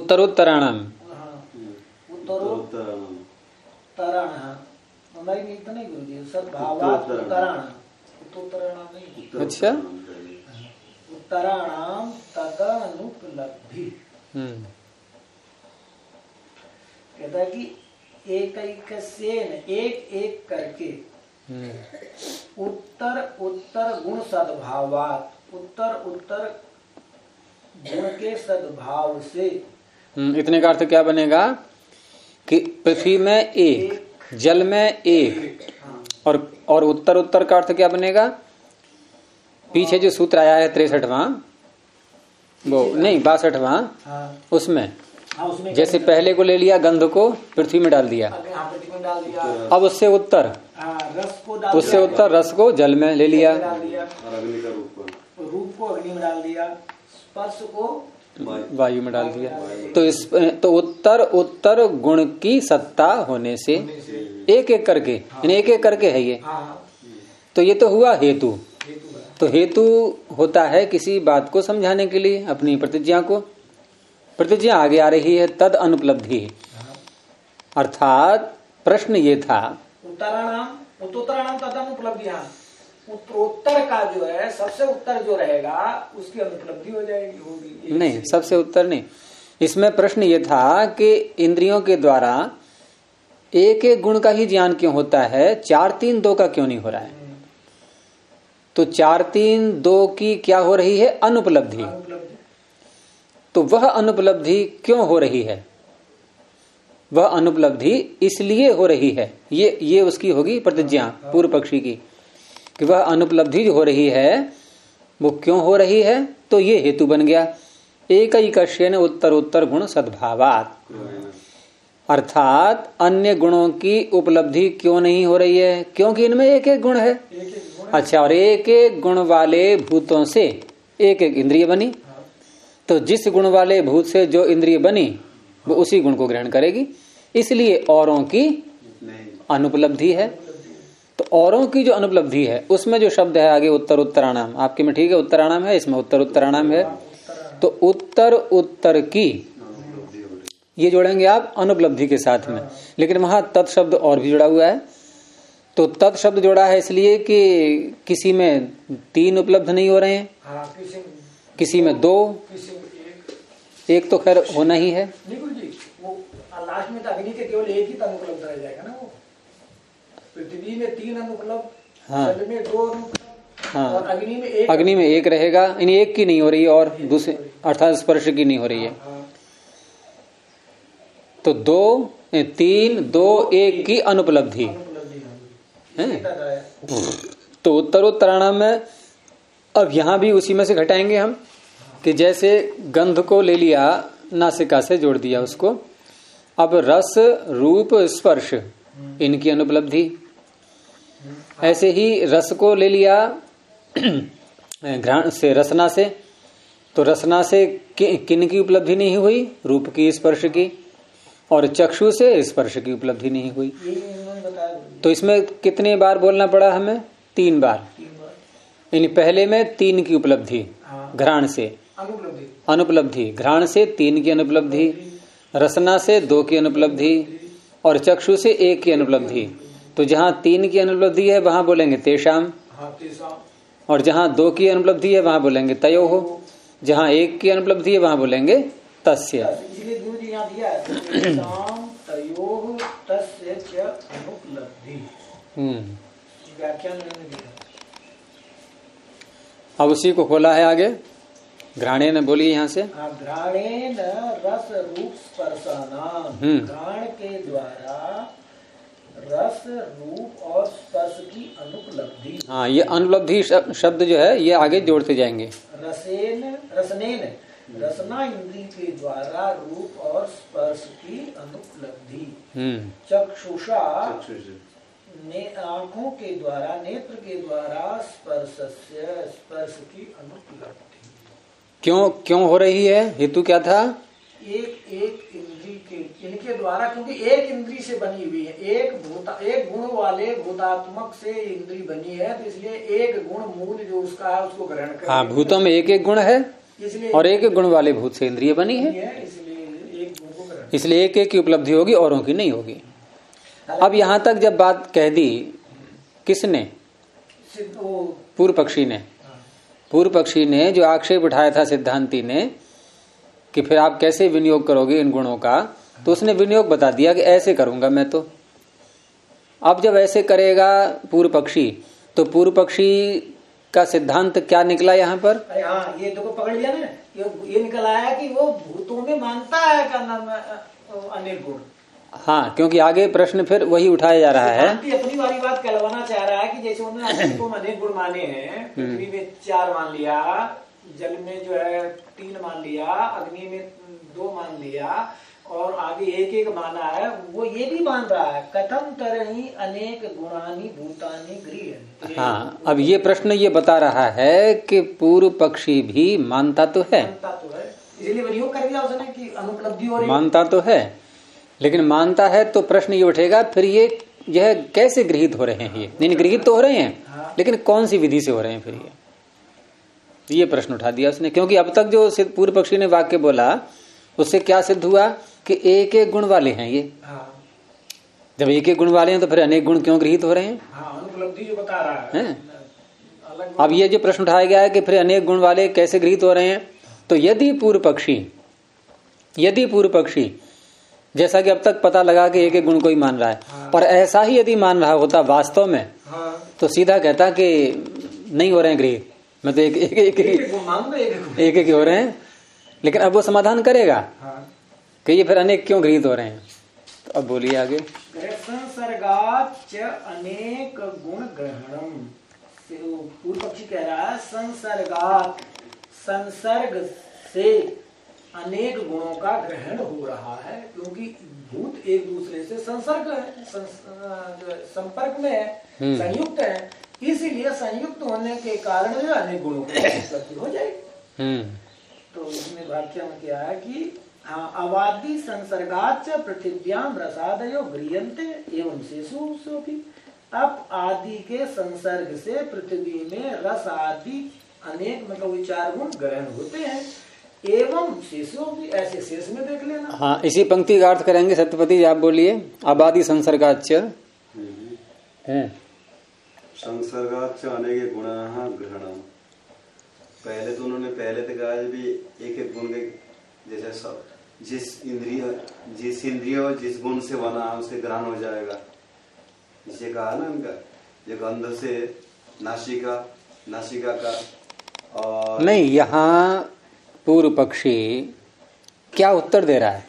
हमारी नहीं तो नहीं गुरु जी, सद्भावात् उत्तराणाम नहीं, अच्छा उत्तराणाम तदनुपलब्धि। कहता है कि एकैकस्येन एक एक करके उत्तर उत्तर गुण सद्भावात् उत्तर गुण के सद्भाव से। इतने का अर्थ क्या बनेगा कि पृथ्वी में एक, जल में एक, और उत्तर का अर्थ क्या बनेगा? पीछे जो सूत्र आया है 63वां वो नहीं 62वां, उसमें जैसे पहले को ले लिया गंध को पृथ्वी में डाल दिया, अब उससे उत्तर रस को जल में ले लिया, रूप को अग्नि में डाल दिया, स्पर्श को वायु में डाल दिया। तो इस तो उत्तर गुण की सत्ता होने से एक एक करके, यानी एक एक करके है ये। तो ये तो हुआ हेतु। तो हेतु होता है किसी बात को समझाने के लिए, अपनी प्रतिज्ञा को। प्रतिज्ञा आगे आ रही है तद अनुपलब्धि, अर्थात प्रश्न ये था उत्तराणाम तद अनुपलब्धि। उत्तरोत्तर का जो है सबसे उत्तर जो रहेगा उसकी अनुपलब्धि हो जाएगी, होगी। नहीं, सबसे उत्तर नहीं। इसमें प्रश्न ये था कि इंद्रियों के द्वारा एक एक गुण का ही ज्ञान क्यों होता है, 4 3 2 का क्यों नहीं हो रहा है? तो 4 3 2 की क्या हो रही है? अनुपलब्धि। तो वह अनुपलब्धि क्यों हो रही है? वह अनुपलब्धि इसलिए हो रही है, ये उसकी होगी प्रतिज्ञा पूर्व पक्षी की, कि वह अनुपलब्धि जो हो रही है वो क्यों हो रही है? तो ये हेतु बन गया एकैकस्येन उत्तरोत्तर गुण सद्भावात्, अर्थात अन्य गुणों की उपलब्धि क्यों नहीं हो रही है? क्योंकि इनमें एक एक गुण है। अच्छा, और एक एक गुण वाले भूतों से एक एक इंद्रिय बनी, तो जिस गुण वाले भूत से जो इंद्रिय बनी वो उसी गुण को ग्रहण करेगी, इसलिए औरों की अनुपलब्धि है। तो औरों की जो अनुपलब्धि है उसमें जो शब्द है आगे उत्तर उत्तराणाम, आपके में ठीक है उत्तराणाम है, इसमें उत्तर उत्तराणाम है। तो उत्तर उत्तर की ये जोड़ेंगे आप अनुपलब्धि के साथ में, लेकिन वहां तत्शब्द और भी जुड़ा हुआ है। तो तत्शब्द जोड़ा है इसलिए कि किसी में 3 उपलब्ध नहीं हो रहे हैं, किसी में 2, एक तो खैर होना ही है। वो लास्ट में तो अग्नि के केवल एक ही अनुपलब्ध रह जाएगा ना। वो पृथ्वी में 3 अनुपलब्ध, जल में 2 अनुपलब्ध, और अग्नि में एक रहेगा। इन एक की नहीं हो रही है और दूसरे अर्थात स्पर्श की नहीं हो रही है। तो 2 3 2 1 की अनुपलब्धि है। तो उत्तरोत्तराणाम में अब यहां भी उसी में से घटाएंगे हम, कि जैसे गंध को ले लिया नासिका से जोड़ दिया उसको, अब रस रूप स्पर्श इनकी अनुपलब्धि, ऐसे ही रस को ले लिया घ्राण से रसना से, तो रसना से किन की उपलब्धि नहीं हुई? रूप की स्पर्श की, और चक्षु से स्पर्श की उपलब्धि नहीं हुई। तो इसमें कितने बार बोलना पड़ा हमें? 3 बार। यानी पहले में 3 की उपलब्धि घ्राण से अनुपलब्धि, घ्राण से 3 की अनुपलब्धि, रसना से 2 की अनुपलब्धि, और चक्षु से 1 की अनुपलब्धि। तो जहां 3 की अनुपलब्धि है वहां बोलेंगे तेषाम, और जहां 2 की अनुपलब्धि है वहां बोलेंगे तयोः, जहां 1 की अनुपलब्धि है वहां बोलेंगे तस्य। अब उसी को खोला है आगे, घ्राणे न बोलिए यहाँ से। घ्राणे न रस रूप स्पर्शानाम, घ्राण के द्वारा रस रूप और स्पर्श की अनुपलब्धि। हाँ, ये अनुपलब्धि शब्द जो है ये आगे जोड़ते जाएंगे। रसनेन रसना इंद्रिय के द्वारा रूप और स्पर्श की अनुपलब्धि। चक्षुषा ने आंखों के द्वारा, नेत्र के द्वारा स्पर्श की अनुपलब्धि। क्यों हो रही है? हेतु क्या था? एक इंद्री के इनके द्वारा, क्योंकि एक इंद्री से बनी हुई है, एक गुण वाले भूतात्मक से इंद्री बनी है, तो इसलिए एक गुण मूल जो उसका है उसको ग्रहण कर। हाँ, भूतों में एक एक गुण है, इसलिए और एक गुण वाले भूत से इंद्रिय बनी है, इसलिए एक एक की उपलब्धि होगी, औरों की नहीं होगी। अब यहाँ तक जब बात कह दी किसने? पूर्व पक्षी ने। पूर्व पक्षी ने जो आक्षेप उठाया था सिद्धांती ने कि फिर आप कैसे विनियोग करोगे इन गुणों का, तो उसने विनियोग बता दिया कि ऐसे करूंगा मैं। तो अब जब ऐसे करेगा पूर्व पक्षी, तो पूर्व पक्षी का सिद्धांत क्या निकला यहाँ पर? हाँ, ये देखो पकड़ लिया ना, ये निकल आया कि वो भूतों में मानता है का नाम अनेक गुण। हाँ, क्योंकि आगे प्रश्न फिर वही उठाया जा रहा है। अपनी वाली बात कहलवाना चाह रहा है कि जैसे उन्होंने अनेक गुण माने हैं, पृथ्वी में 4 मान लिया, जल में जो है 3 मान लिया, अग्नि में 2 मान लिया, और आगे एक एक माना है। वो ये भी मान रहा है कथम तरही अनेक गुणानी भूतानी गृह। हाँ, अब ये प्रश्न ये बता रहा है कि पूर्व पक्षी भी मानता तो है, इसीलिए प्रयोग कर दिया उसने कि अनुपलब्धि हो रही है। मानता तो है, लेकिन मानता है तो प्रश्न ये उठेगा फिर यह कैसे गृहीत हो रहे हैं? ये नहीं, गृहीत तो हो रहे हैं, लेकिन कौन सी विधि से हो रहे हैं फिर ये प्रश्न उठा दिया उसने। क्योंकि अब तक जो पूर्व पक्षी ने वाक्य बोला उससे क्या सिद्ध हुआ कि एक एक गुण वाले हैं ये। जब एक एक गुण वाले हैं तो फिर अनेक गुण क्यों गृहीत हो रहे हैं? अनुपलब्धि जो बता रहा है। अब ये जो प्रश्न उठाया गया है कि फिर अनेक गुण वाले कैसे गृहीत हो रहे हैं, तो यदि पूर्व पक्षी जैसा कि अब तक पता लगा कि एक एक गुण को ही मान रहा है, और ऐसा ही यदि मान रहा होता वास्तव में, तो सीधा कहता कि नहीं हो रहे हैं गृहीत, मैं तो एक हो रहे हैं। लेकिन अब वो समाधान करेगा कि ये फिर अनेक क्यों गृहीत हो रहे हैं। तो अब बोलिए आगे। संसर्गाच अनेक गुण ग्रहणम, पूर्व पक्षी कह रहा है संसर्ग से अनेक गुणों का ग्रहण हो रहा है, क्योंकि भूत एक दूसरे से संसर्ग है, संपर्क में है, संयुक्त है, इसीलिए संयुक्त होने के कारण अनेक गुणों की उत्पत्ति हो जाएगी। तो इसमें वाक्य में क्या है कि अवादि संसर्गाच पृथिव्याम रसादयो गृह्यन्ते एवं शेषोऽपि। अब आदि के संसर्ग से पृथ्वी में रस आदि अनेक मतलब 4 गुण ग्रहण होते हैं, एवं शेषों भी ऐसे शेष में देख लेना। हाँ, इसी पंक्ति का अर्थ करेंगे सत्यपति, आप बोलिए। अबादि संसर्गाच संसर्गाच अनेक गुणाः ग्रहणम। पहले तो उन्होंने तो कहा भी एक एक गुण के जैसे सब जिस इंद्रिय जिस गुण से बना है उसे ग्रहण हो जाएगा, इसे कहा ना उनका। ये गंध से नासिका का, और नहीं, यहाँ पूर्व पक्षी क्या उत्तर दे रहा है?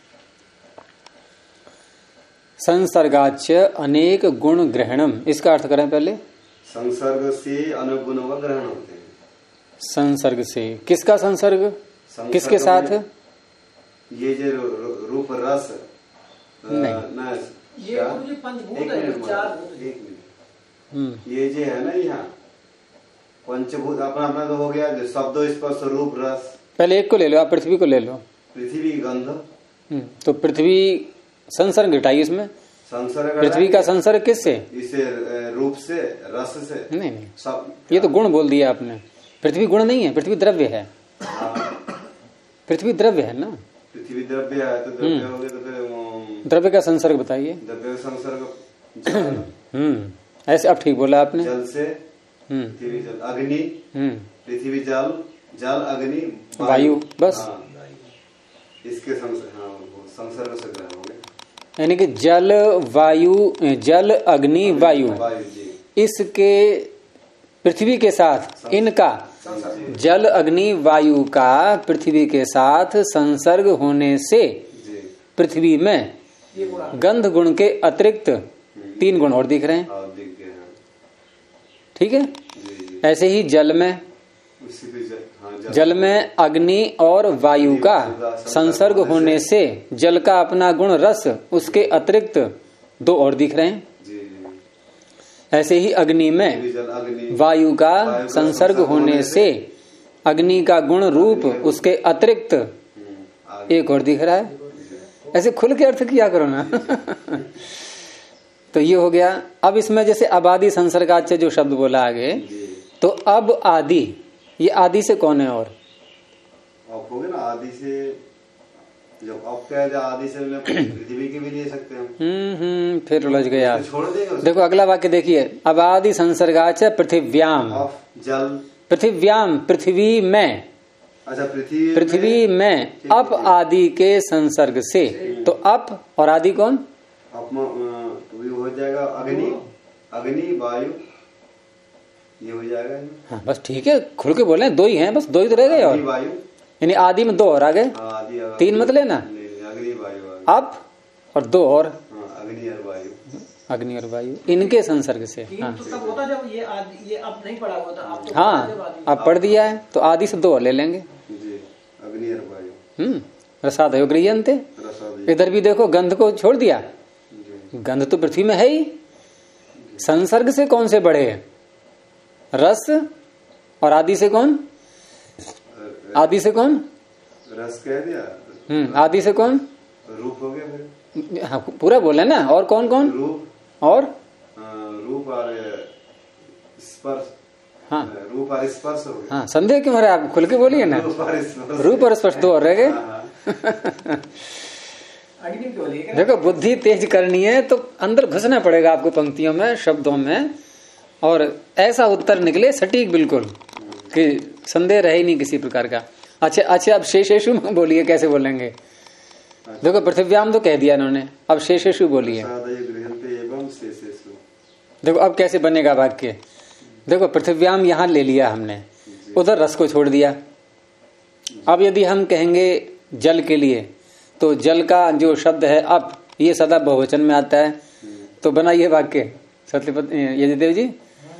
संसर्गाच अनेक गुण ग्रहणम, इसका अर्थ करें पहले। संसर्ग से अनेक गुणों का ग्रहण होते हैं। संसर्ग से किसका संसर्ग? किसके साथ? ये जो रूप रस नहीं, ये पंचभूत है, 4 भूत। ये जो है ना यहाँ पंचभूत अपना तो हो गया, शब्द स्पर्श रूप रस। पहले एक को ले लो, आप पृथ्वी को ले लो। पृथ्वी गंध, तो पृथ्वी संसर्ग घटाई इसमें। संसर्ग पृथ्वी का संसर्ग किससे? इसे रूप से, रस से। नहीं, ये तो गुण बोल दिया आपने। पृथ्वी गुण नहीं है, पृथ्वी द्रव्य है। पृथ्वी द्रव्य है ना। पृथ्वी द्रव्य है तो द्रव्य हो गया, तो फिर द्रव्य का संसर्ग बताइए। द्रव्य का संसर्ग ऐसे अब ठीक बोला आपने। जल से पृथ्वी, जल अग्नि, पृथ्वी जल, जल अग्नि वायु, बस इसके संसर्ग से ग्रहण हो गया। यानी कि जल वायु, जल अग्नि वायु, इसके पृथ्वी के साथ, इनका जल अग्नि वायु का पृथ्वी के साथ संसर्ग होने से पृथ्वी में गंध गुण के अतिरिक्त 3 गुण और दिख रहे हैं। ठीक है। ऐसे ही जल में अग्नि और वायु का संसर्ग होने से जल का अपना गुण रस, उसके अतिरिक्त 2 और दिख रहे हैं। ऐसे ही अग्नि में वायु का संसर्ग होने से अग्नि का गुण रूप, उसके अतिरिक्त 1 और दिख रहा है। ऐसे खुल के अर्थ किया करो ना। तो ये हो गया। अब इसमें जैसे अबादि संसर्गाच जो शब्द बोला आगे, तो अब आदि, ये आदि से कौन है? और अब हो गया ना आदि से, जब अब क्या है, आदि से पृथ्वी की भी ले सकते हैं। फिर उलझ गए आप। देखो अगला वाक्य देखिए। अबादि संसर्गाच पृथिव्याम, जल पृथिव्याम, पृथ्वी में। अच्छा, पृथ्वी में अप आदि के संसर्ग से। तो अप और आदि कौन? हो जाएगा अग्नि वायु, ये हो जाएगा। हाँ बस ठीक है, खुल के बोले। 2 ही हैं, बस 2 ही तो रह गए। और वायु, यानी आदि में 2 और आ गए। 3 मत लेना। अग्नि वायु, अप और 2 और अग्नि और वायु, अग्नि और वायु, इनके संसर्ग से। हाँ तो तब होता जब ये आदि, ये अब नहीं पढ़ा हुआ था, आप तो हाँ अब पढ़ दिया है, तो आदि से 2 और ले लेंगे। अग्नि और वायु, रसादयो गृह्यन्ते। इधर भी देखो, गंध को छोड़ दिया। गंध तो पृथ्वी में है ही। संसर्ग से कौन से बढ़े? रस। और आदि से कौन? आदि से कौन? रस कह दिया। आदि से कौन? रूप हो गया फिर। हाँ पूरा बोले ना। और कौन कौन? रूप और रूप और स्पर्श। हाँ रूप और स्पर्श हो गया। हाँ संदेह क्यों हो रहा है? आप खुल के बोलिए ना। रूप और स्पर्श दो और रह गए। देखो बुद्धि तेज करनी है तो अंदर घुसना पड़ेगा आपको पंक्तियों में, शब्दों में, और ऐसा उत्तर निकले सटीक बिल्कुल कि संदेह रहे ही नहीं किसी प्रकार का। अच्छा अब शेषेषु बोलिए, कैसे बोलेंगे? देखो पृथिव्याम तो कह दिया इन्होंने, अब शेषेषु बोलिए। देखो अब कैसे बनेगा वाक्य। देखो पृथिव्याम यहां ले लिया हमने, उधर रस को छोड़ दिया। अब यदि हम कहेंगे जल के लिए तो जल का जो शब्द है अब ये सदा बहुवचन में आता है, तो बनाइए वाक्य सत्यपत यजदेव जी।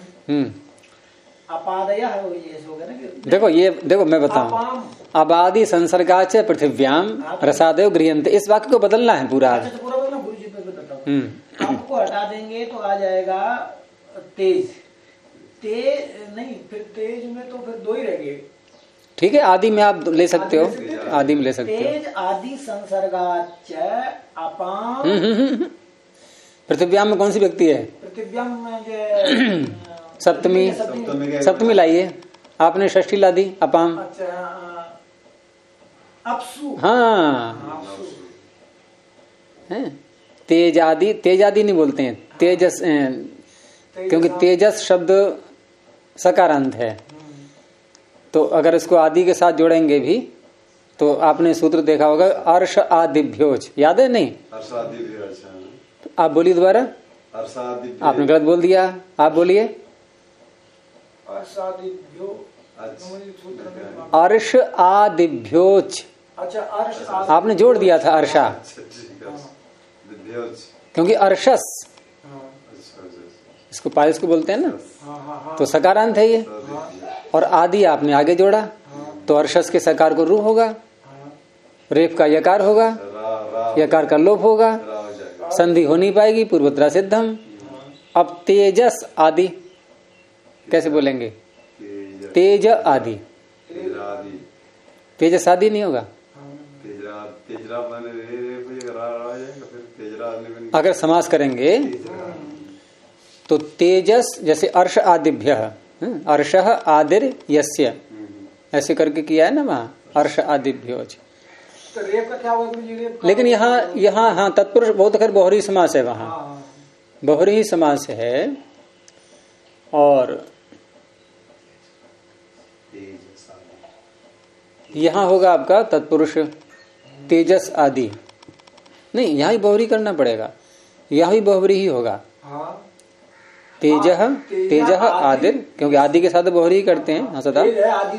देखो मैं बताऊं, अबादि संसर्गाच पृथिव्याम रसादेव गृह्यन्ते, इस वाक्य को बदलना है पूरा। आपको हटा देंगे तो आ जाएगा तेज नहीं, फिर तेज में तो फिर दो ही रह गए। ठीक है, आदि में आप ले सकते हो, आदि में ले सकते हो। तेज आदि संसर्गाच अपाम। पृथिव्याम में कौन सी व्यक्ति है? पृथिव्याम में सप्तमी लाइए आपने, षष्ठी ला दी अपाम। अच्छा अपसु। हाँ तेज आदि नहीं बोलते हैं, तेजस, क्योंकि तेजस शब्द सकारांत है, तो अगर इसको आदि के साथ जोड़ेंगे भी तो आपने सूत्र देखा होगा, अर्ष आदिभ्योज, याद है नहीं? आप बोलिए दोबारा। आपने गलत बोल दिया, आप बोलिए। अर्ष आदिभ्योज। अच्छा अर्ष, आपने जोड़ दिया था अर्षा, क्योंकि अर्षस इसको पायस को बोलते हैं ना, तो सकारांत है ये। और आदि आपने आगे जोड़ा तो अर्षस के सकार को रू होगा, रेफ का यकार होगा, यकार का लोप होगा, संधि हो नहीं पाएगी, पूर्वोत्तरा सिद्धम। अब तेजस आदि कैसे बोलेंगे? तेज आदि, तेजस आदि नहीं होगा। अगर समास करेंगे तो तेजस, जैसे अर्ष आदिभ्य, अर्ष आदिर यस्य, ऐसे करके किया है ना वहां, अर्ष आदिभ्योज। तो रेप का क्या होगा? लेकिन यहाँ हाँ तत्पुरुष बहुत खैर बहुरी समास है, वहां बहुरी समास है। और यहाँ होगा आपका तत्पुरुष तेजस आदि, नहीं यहाँ ही बहुरी करना पड़ेगा, यहाँ भी बहुरी ही होगा। तेज आदिर, क्योंकि आदि के साथ बहुरी करते हैं। हाँ सदा।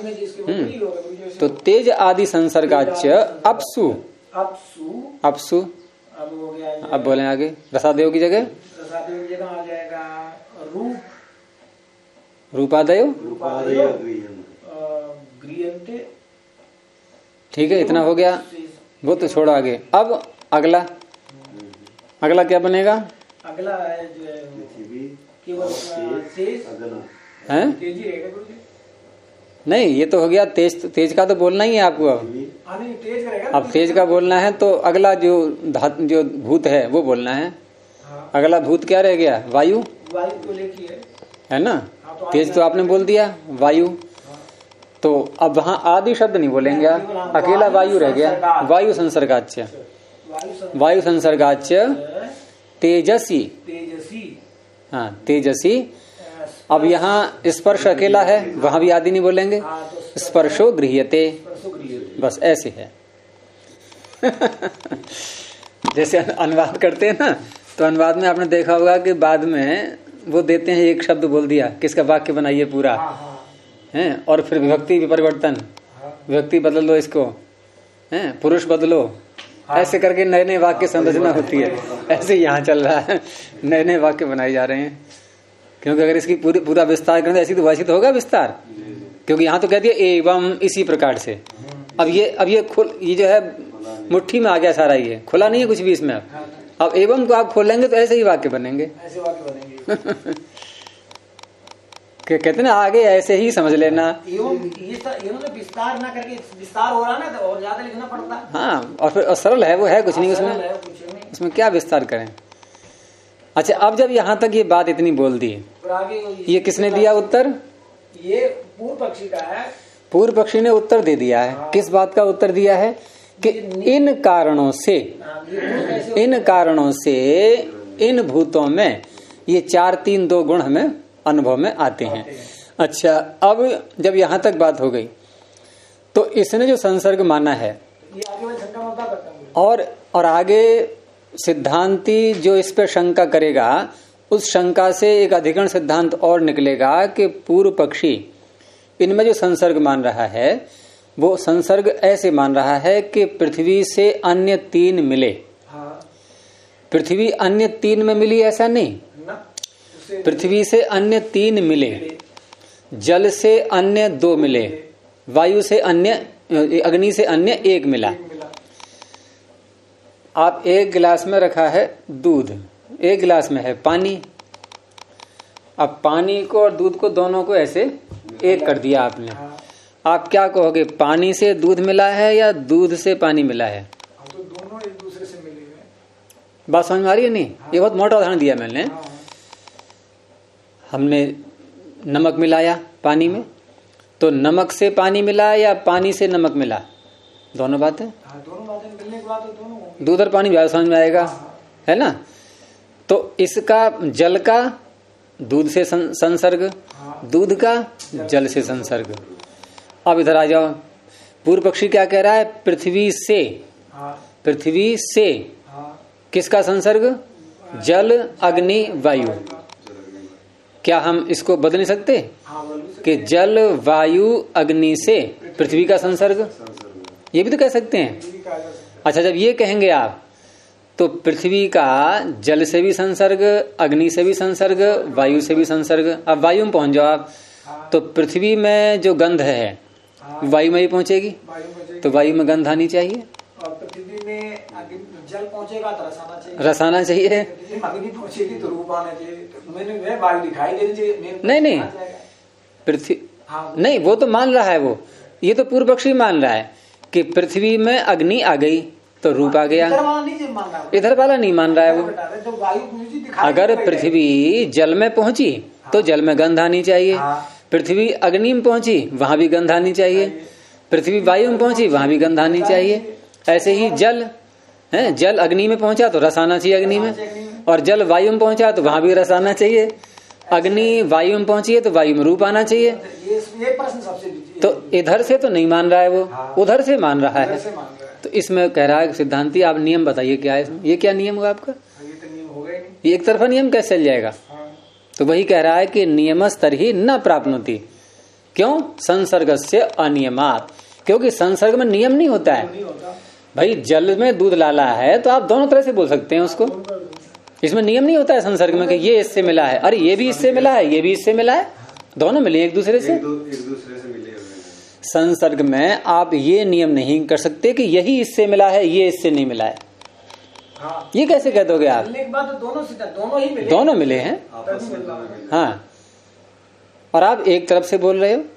तो तेज आदि संसर्गाच अपसु। अपसु अब बोले आगे, रसादेव की जगह आ जाएगा रूप, रूपादयो। ठीक है, इतना हो गया, वो तो छोड़ो आगे। अब अगला क्या बनेगा? अगला है हैं? नहीं, ये तो हो गया तेज का तो बोलना ही है आपको। अब तेज का बोलना है तो अगला जो भूत है वो बोलना है। अगला भूत क्या रह गया? वायु को लेके है ना। तेज तो आपने बोल दिया, वायु। तो अब वहां आदि शब्द नहीं बोलेंगे, अकेला वायु रह गया। वायु संसर्गाच्य, वायु संसर्गाच्य तेजसी। हाँ तेजसी। अब यहाँ स्पर्श अकेला है, वहां भी आदि नहीं बोलेंगे, स्पर्शो गृह्यते, बस ऐसे है। जैसे अनुवाद करते हैं ना, तो अनुवाद में आपने देखा होगा कि बाद में वो देते हैं, एक शब्द बोल दिया, किसका वाक्य बनाइए पूरा है, और फिर विभक्ति परिवर्तन, विभक्ति बदल दो इसको, है पुरुष बदलो, ऐसे करके नए नए वाक्य संरचना होती है। ऐसे यहाँ चल रहा है, नए नए वाक्य बनाए जा रहे हैं। क्योंकि अगर इसकी पूरा विस्तार करें तो ऐसी तो वैसी तो होगा विस्तार, क्योंकि यहाँ तो कहती है एवं, इसी प्रकार से। अब ये जो है मुट्ठी में आ गया सारा, ये खुला नहीं है कुछ भी इसमें। अब एवं को आप खोलेंगे तो ऐसे ही वाक्य बनेंगे। कहते ना आगे ऐसे ही समझ लेना। इन्होंने विस्तार ना करके विस्तार हो रहा ना तो और ज्यादा लिखना पड़ता। हाँ, और फिर सरल है वो, है कुछ नहीं उसमें क्या विस्तार करें। अच्छा, अब जब यहाँ तक ये बात इतनी बोल दी, ये किसने दिया उत्तर? ये पूर्व पक्षी का है। पूर्व पक्षी ने उत्तर दे दिया है। हाँ। किस बात का उत्तर दिया है? कि इन कारणों से इन भूतों में ये 4 3 2 गुण हमें अनुभव में आते हैं। अच्छा, अब जब यहाँ तक बात हो गई तो इसने जो संसर्ग माना है और आगे सिद्धांती जो इस पे शंका करेगा, उस शंका से एक अधिकरण सिद्धांत और निकलेगा कि पूर्व पक्षी इनमें जो संसर्ग मान रहा है वो संसर्ग ऐसे मान रहा है कि पृथ्वी से अन्य 3 मिले। हाँ। पृथ्वी अन्य 3 में मिली ऐसा नहीं, पृथ्वी से अन्य 3 मिले, जल से अन्य 2 मिले, वायु से अन्य, अग्नि से अन्य 1 मिला। आप एक गिलास में रखा है दूध, एक गिलास में है पानी। अब पानी को और दूध को दोनों को ऐसे एक कर दिया आपने। आप क्या कहोगे, पानी से दूध मिला है या दूध से पानी मिला है? तो दोनों एक दूसरे से मिले हुए। बात समझ में आ रही है नहीं? ये बहुत मोटा उदाहरण दिया मैंने। हमने नमक मिलाया पानी में, तो नमक से पानी मिला या पानी से नमक मिला? दोनों बातें। दोनों बातें मिलने के बाद तो दोनों दूध और पानी ज्यादा समझ में आएगा। है ना? तो इसका जल का दूध से संसर्ग, दूध का जल से संसर्ग। अब इधर आ जाओ, पूर्व पक्षी क्या कह रहा है? पृथ्वी से किसका संसर्ग? जल, अग्नि, वायु। क्या हम इसको बदल नहीं सकते कि जल, वायु, अग्नि से पृथ्वी का संसर्ग? ये भी तो कह सकते हैं। अच्छा, जब ये कहेंगे आप तो पृथ्वी का जल से भी संसर्ग, अग्नि से भी संसर्ग, वायु से भी संसर्ग। अब वायु में पहुंच जाओ आप, तो पृथ्वी में जो गंध है वायु में ही पहुंचेगी, तो वायु में गंध आनी चाहिए। और पृथ्वी में जल पहुंचेगा तो रस आना चाहिए। अग्नि पहुंचेगी तो रूप आना चाहिए। मैंने वायु दिखाई देनी चाहिए। नहीं, पृथ्वी नहीं, वो तो मान रहा है वो। ये तो पूर्व पक्षी मान रहा है कि पृथ्वी में अग्नि आ गई तो रूप आ गया। इधर वाला नहीं मान रहा है वो। अगर पृथ्वी जल में पहुंची तो जल में गंध आनी चाहिए, पृथ्वी अग्नि में पहुंची वहां भी गंध आनी चाहिए, पृथ्वी वायु में पहुंची वहां भी गंध आनी चाहिए। ऐसे ही जल है, जल अग्नि में पहुंचा तो रस आना चाहिए अग्नि में, और जल वायु में पहुंचा तो वहां भी रस आना चाहिए। अग्नि वायु में पहुंची है तो वायु में रूप आना चाहिए। ये प्रश्न सबसे तो इधर से तो नहीं मान रहा है वो, उधर से मान रहा है। तो इसमें कह रहा है सिद्धांती आप नियम बताइए क्या है इसमें? ये क्या नियम होगा आपका? ये तो नियम होगा ही नहीं। ये एक तरफा नियम कैसे चल जाएगा? तो वही कह रहा है कि नियमस्तर ही न प्राप्नोति। क्यों? संसर्गस्य अनियमात्। क्योंकि संसर्ग में नियम नहीं होता है। भाई जल में दूध लाला है तो आप दोनों तरह से बोल सकते हैं उसको, इसमें नियम नहीं होता है संसर्ग में कि ये इससे मिला है, अरे ये भी इससे मिला है, ये भी इससे मिला है, दोनों मिले एक दूसरे से। मिले। संसर्ग में आप ये नियम नहीं कर सकते कि यही इससे मिला है, ये इससे नहीं मिला है। हाँ। ये कैसे कह दोगे आप? दोनों ही मिले, दोनों मिले हैं। हाँ, और आप एक तरफ से बोल रहे हो।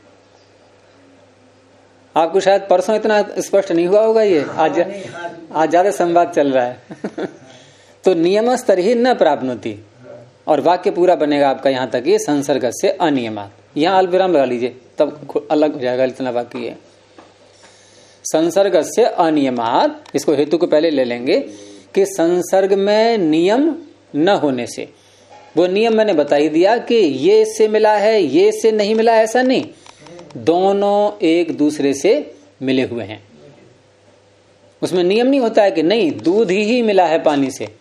आपको शायद परसों इतना स्पष्ट नहीं हुआ होगा ये, आज ज्यादा संवाद चल रहा है। तो नियमस्तर ही न प्राप्नोति, और वाक्य पूरा बनेगा आपका यहाँ तक ये संसर्ग से अनियमात्। यहाँ अल्पविराम लगा लीजिए तब अलग हो जाएगा, इतना वाक्य है संसर्ग से अनियमात्। इसको हेतु को पहले ले लेंगे कि संसर्ग में नियम न होने से। वो नियम मैंने बता ही दिया कि ये इससे मिला है, ये इससे नहीं मिला, ऐसा नहीं, दोनों एक दूसरे से मिले हुए हैं। उसमें नियम नहीं होता है कि नहीं दूध ही मिला है पानी से।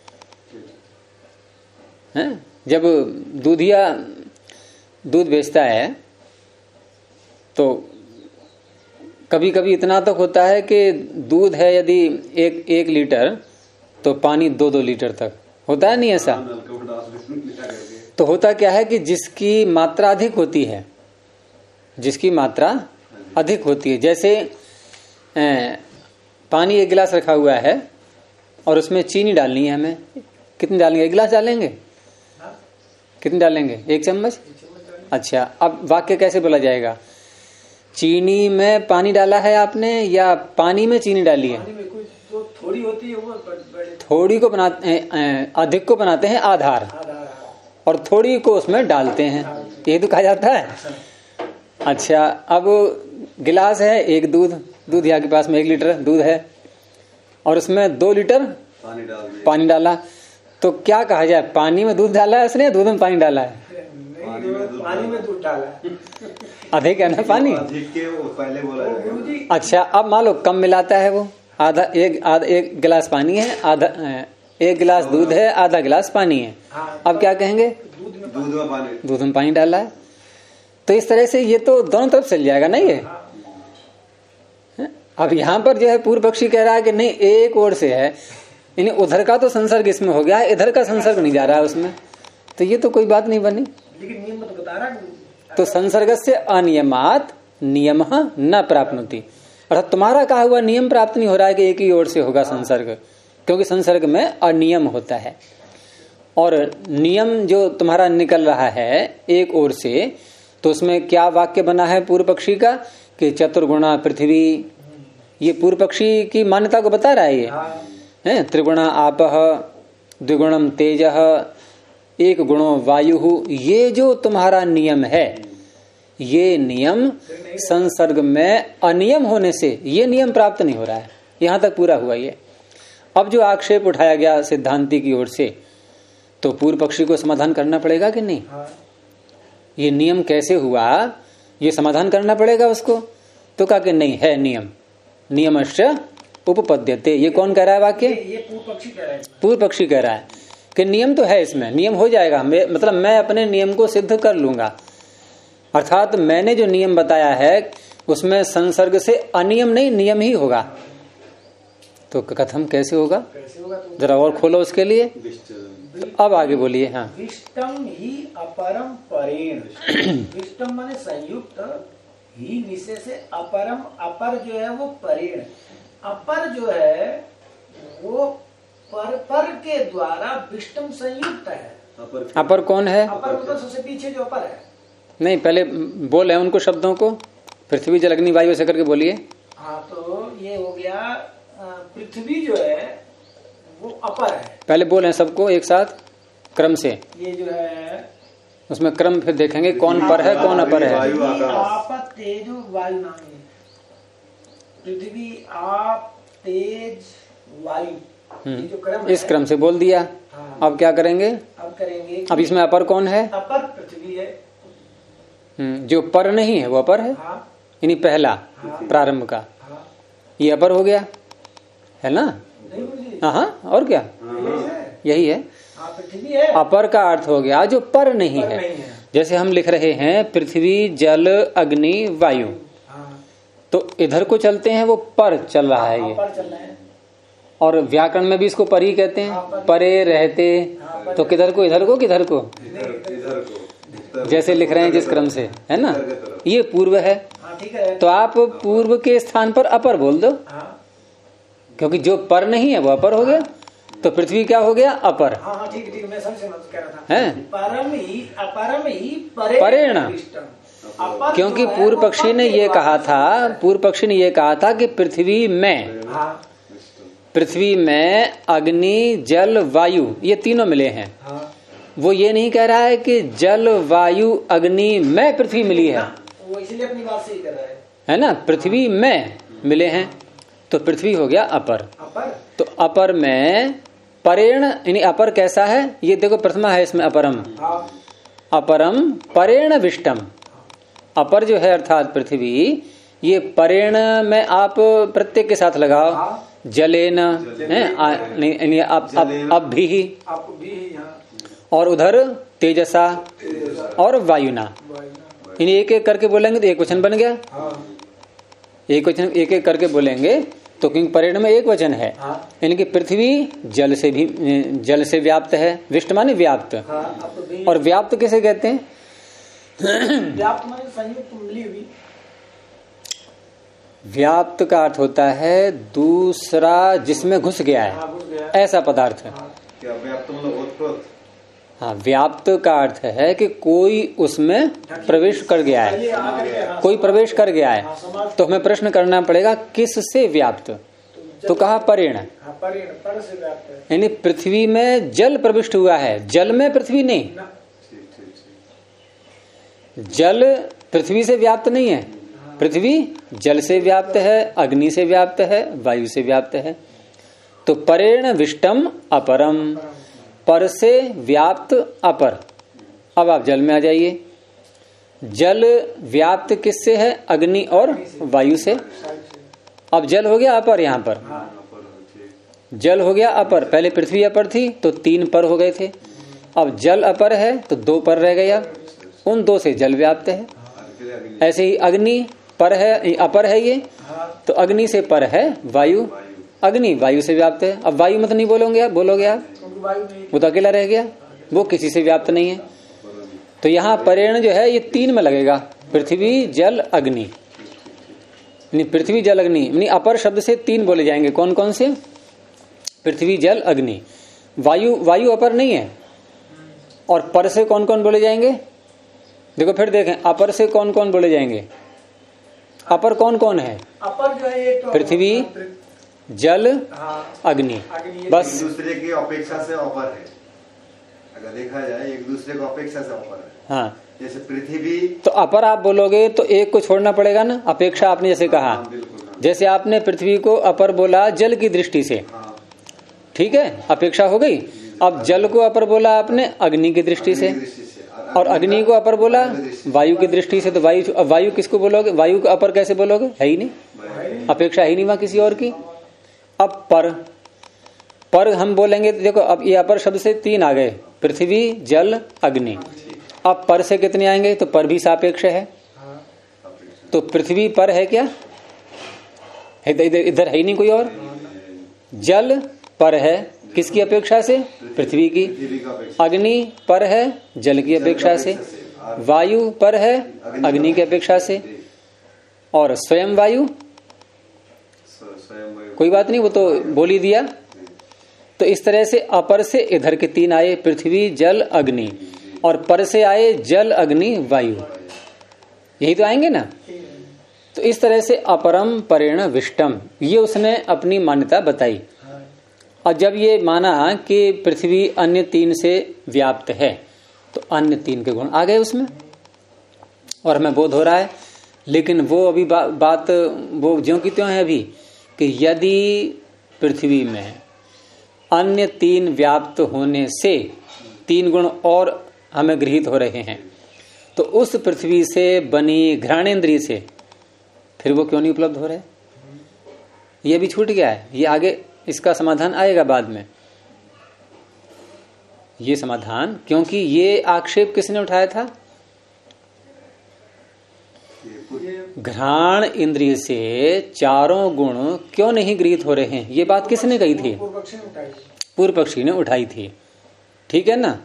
है? जब दूधिया दूध बेचता है तो कभी कभी इतना तक होता है कि दूध है यदि एक लीटर तो पानी 2-2 लीटर तक होता है, नहीं ऐसा? तो होता क्या है कि जिसकी मात्रा अधिक होती है, जिसकी मात्रा अधिक होती है, जैसे पानी 1 गिलास रखा हुआ है और उसमें चीनी डालनी है हमें, कितनी डालेंगे? 1 गिलास डालेंगे? कितनी डालेंगे? 1 चम्मच? अच्छा, अब वाक्य कैसे बोला जाएगा? चीनी में पानी डाला है आपने या पानी में चीनी डाली है? पानी में कुछ तो थोड़ी होती है वो थोड़ी को बनाते हैं, अधिक को बनाते हैं आधार, और थोड़ी को उसमें डालते हैं, ये तो कहा जाता है। अच्छा, अब गिलास है, एक दूध यहाँ के पास में 1 लीटर दूध है और उसमें 2 लीटर पानी डाला, तो क्या कहा जाए? पानी में दूध डाला है उसने, दूध में पानी डाला है? पानी में दूध डाला, अधिक है ना पानी, अधिक के पहले बोला। अच्छा, अब मान लो कम मिलाता है वो, एक गिलास पानी है, आधा 1 गिलास दूध है, आधा गिलास पानी है। अब क्या कहेंगे? दूध में पानी डाला है। तो इस तरह से ये तो दोनों तरफ चल जाएगा ना ये। अब यहाँ पर जो है पूर्व पक्षी कह रहा है कि नहीं, एक ओर से है, यानी उधर का तो संसर्ग इसमें हो गया, इधर का संसर्ग नहीं जा रहा है उसमें, तो ये तो कोई बात नहीं बनी। लेकिन नियम तो बता रहा, तो संसर्ग से अनियमात नियम न प्राप्नोति, अर्थात तुम्हारा कहा हुआ नियम प्राप्त नहीं हो रहा है कि एक ही ओर से होगा संसर्ग, क्योंकि संसर्ग में अनियम होता है। और नियम जो तुम्हारा निकल रहा है एक ओर से, तो उसमें क्या वाक्य बना है पूर्व पक्षी का कि चतुर्गुणा पृथ्वी, ये पूर्व पक्षी की मान्यता को बता रहा है। ये है त्रिगुणा आपः, द्विगुणम तेजः, 1 गुणो वायु, ये जो तुम्हारा नियम है, ये नियम संसर्ग में अनियम होने से ये नियम प्राप्त नहीं हो रहा है। यहां तक पूरा हुआ ये। अब जो आक्षेप उठाया गया सिद्धांति की ओर से, तो पूर्व पक्षी को समाधान करना पड़ेगा कि नहीं? ये नियम कैसे हुआ, ये समाधान करना पड़ेगा उसको। तो कहा कि नहीं है नियम, नियमश्च उपपद्यते। ये कौन कह रहा है वाक्य? ये पूर्व पक्षी कह रहा है। पूर्व पक्षी कह रहा है कि नियम तो है, इसमें नियम हो जाएगा, मतलब मैं अपने नियम को सिद्ध कर लूंगा। अर्थात मैंने जो नियम बताया है उसमें संसर्ग से अनियम नहीं, नियम ही होगा। तो कथम कैसे होगा? जरा और खोलो उसके लिए। तो अब आगे बोलिए। हाँ, विष्टम ही अपरम परेण, विष्टम माने संयुक्त, ही निश्चय से अपरम, अपर जो है वो परेण, अपर जो है वो पर के द्वारा विष्टम संयुक्त है। अपर कौन है? अपर मतलब सबसे पीछे जो अपर है। नहीं, पहले बोले उनको शब्दों को, पृथ्वी जल अग्नि वायु ऐसे करके बोलिए। हाँ, तो ये हो गया, पृथ्वी जो है वो अपर है। पहले बोले सबको एक साथ क्रम से, ये जो है उसमें क्रम फिर देखेंगे कौन पर है कौन अपर है। आप तेज वायु नाम है, पृथ्वी आप तेज वायु, ये जो क्रम इस क्रम से बोल दिया। हाँ। अब क्या करेंगे? अब करेंगे, अब इसमें अपर कौन है? अपर पृथ्वी है। जो पर नहीं है वो अपर है। हाँ। यानी पहला प्रारंभ का, हाँ। ये अपर हो गया है ना? हाँ, और क्या? यही है। पृथ्वी है। अपर का अर्थ हो गया जो पर नहीं है। जैसे हम लिख रहे हैं पृथ्वी जल अग्नि वायु, तो इधर को चलते हैं वो पर चल रहा है ये, और व्याकरण में भी इसको पर ही कहते हैं, परे रहते। तो किधर को? इधर को, किधर को? जैसे लिख रहे हैं जिस क्रम से, है ना? ये पूर्व है, तो आप पूर्व के स्थान पर अपर बोल दो, क्योंकि जो पर नहीं है वो अपर हो गया। तो पृथ्वी क्या हो गया? अपर। ठीक, मैं समझ कह रहा था। है परम ही परेण, क्योंकि पूर्व पक्षी ने ये कहा था, कि पृथ्वी में अग्नि जल वायु ये तीनों मिले हैं। वो ये नहीं कह रहा है कि जल वायु अग्नि में पृथ्वी मिली है, वो इसलिए अपनी बात सही कर रहा है ना? पृथ्वी में मिले हैं, तो पृथ्वी हो गया अपर। तो अपर में परेण, यानी अपर कैसा है? ये देखो प्रथमा है इसमें अपरम। अपरम परेण विष्टम, अपर जो है अर्थात पृथ्वी, ये परेण में आप प्रत्येक के साथ लगाओ, जलेन अब भी, और उधर तेजसा और वायुना, इन्हें एक एक करके बोलेंगे तो एक वचन बन गया। एक वचन एक एक करके बोलेंगे तो क्योंकि परेण में एक वचन है, यानी कि पृथ्वी जल से व्याप्त है। विष्ट माने व्याप्त, और व्याप्त किसे कहते हैं? व्याप्त माने संयुक्त मिली हुई। व्याप्त का अर्थ होता है दूसरा जिसमें घुस गया है, ऐसा पदार्थ है। क्या व्याप्त मतलब ओतप्रोत? हाँ, व्याप्त का अर्थ है कि कोई उसमें प्रवेश कर गया है, कोई प्रवेश कर गया है। तो हमें प्रश्न करना पड़ेगा किससे व्याप्त, तो कहा परेण, यानी पृथ्वी में जल प्रविष्ट हुआ है, जल में पृथ्वी नहीं, जल पृथ्वी से व्याप्त नहीं है, पृथ्वी जल से व्याप्त है, अग्नि से व्याप्त है, वायु से व्याप्त है। तो परेण विष्टम अपरम, पर से व्याप्त अपर। अब आप जल में आ जाइए, जल व्याप्त किससे है, अग्नि और वायु से। अब जल हो गया अपर, यहां पर जल हो गया अपर, पहले पृथ्वी अपर थी तो 3 पर हो गए थे, अब जल अपर है तो 2 पर रह गया, उन 2 से जल व्याप्त है। ऐसे ही अग्नि पर है, अपर है ये, तो अग्नि से पर है वायु, अग्नि वायु से व्याप्त है। अब वायु मत नहीं बोलोगे आप, बोलोगे आप, वो तो अकेला रह गया, वो किसी से व्याप्त नहीं है। तो यहाँ परेण जो है ये 3 में लगेगा, पृथ्वी जल अग्नि, पृथ्वी जल अग्नि, यानी अपर शब्द से 3 बोले जाएंगे। कौन कौन से, पृथ्वी जल अग्नि, वायु, वायु अपर नहीं है। और पर से कौन कौन बोले जाएंगे, देखो फिर देखें, अपर से कौन कौन बोले जाएंगे, अपर कौन कौन है, अपर जो है तो पृथ्वी जल अग्नि, बस एक दूसरे की अपेक्षा से अपर है, अगर देखा जाए एक दूसरे को अपेक्षा से अपर है। हाँ, जैसे पृथ्वी, तो अपर आप बोलोगे तो एक को छोड़ना पड़ेगा ना, अपेक्षा आपने जैसे कहा, जैसे आपने पृथ्वी को अपर बोला जल की दृष्टि से, ठीक है, अपेक्षा हो गई। अब जल को अपर बोला आपने अग्नि की दृष्टि से, और अग्नि को अपर बोला वायु की दृष्टि से, तो वायु किसको बोलोगे, वायु को अपर कैसे बोलोगे, है ही नहीं, अपेक्षा ही नहीं वहां किसी और की। अब पर हम बोलेंगे, देखो अब ये अपर शब्द से 3 आ गए, पृथ्वी जल अग्नि। अब पर से कितने आएंगे, तो पर भी सापेक्ष है, तो पृथ्वी पर है क्या, इधर है ही नहीं कोई और। जल पर है किसकी अपेक्षा से, पृथ्वी की। अग्नि पर है जल की अपेक्षा से, वायु पर है अग्नि की अपेक्षा से, और स्वयं वायु कोई बात नहीं, वो तो बोल ही दिया। तो इस तरह से अपर से इधर के 3 आए, पृथ्वी जल अग्नि, और पर से आए जल अग्नि वायु, यही तो आएंगे ना। तो इस तरह से अपरम परेण विष्टम, ये उसने अपनी मान्यता बताई। और जब ये माना कि पृथ्वी अन्य 3 से व्याप्त है, तो अन्य 3 के गुण आ गए उसमें, और हमें बोध हो रहा है। लेकिन वो अभी बात वो ज्यों की त्यों है अभी, कि यदि पृथ्वी में अन्य 3 व्याप्त होने से 3 गुण और हमें गृहीत हो रहे हैं, तो उस पृथ्वी से बनी घ्राणेन्द्रिय से फिर वो क्यों नहीं उपलब्ध हो रहे, ये भी छूट गया है। ये आगे इसका समाधान आएगा बाद में, ये समाधान, क्योंकि ये आक्षेप किसने उठाया था, घ्राण इंद्रिय से 4 गुण क्यों नहीं गृहीत हो रहे हैं, ये बात किसने कही थी, पूर्व पक्षी ने उठाई थी, ठीक है ना।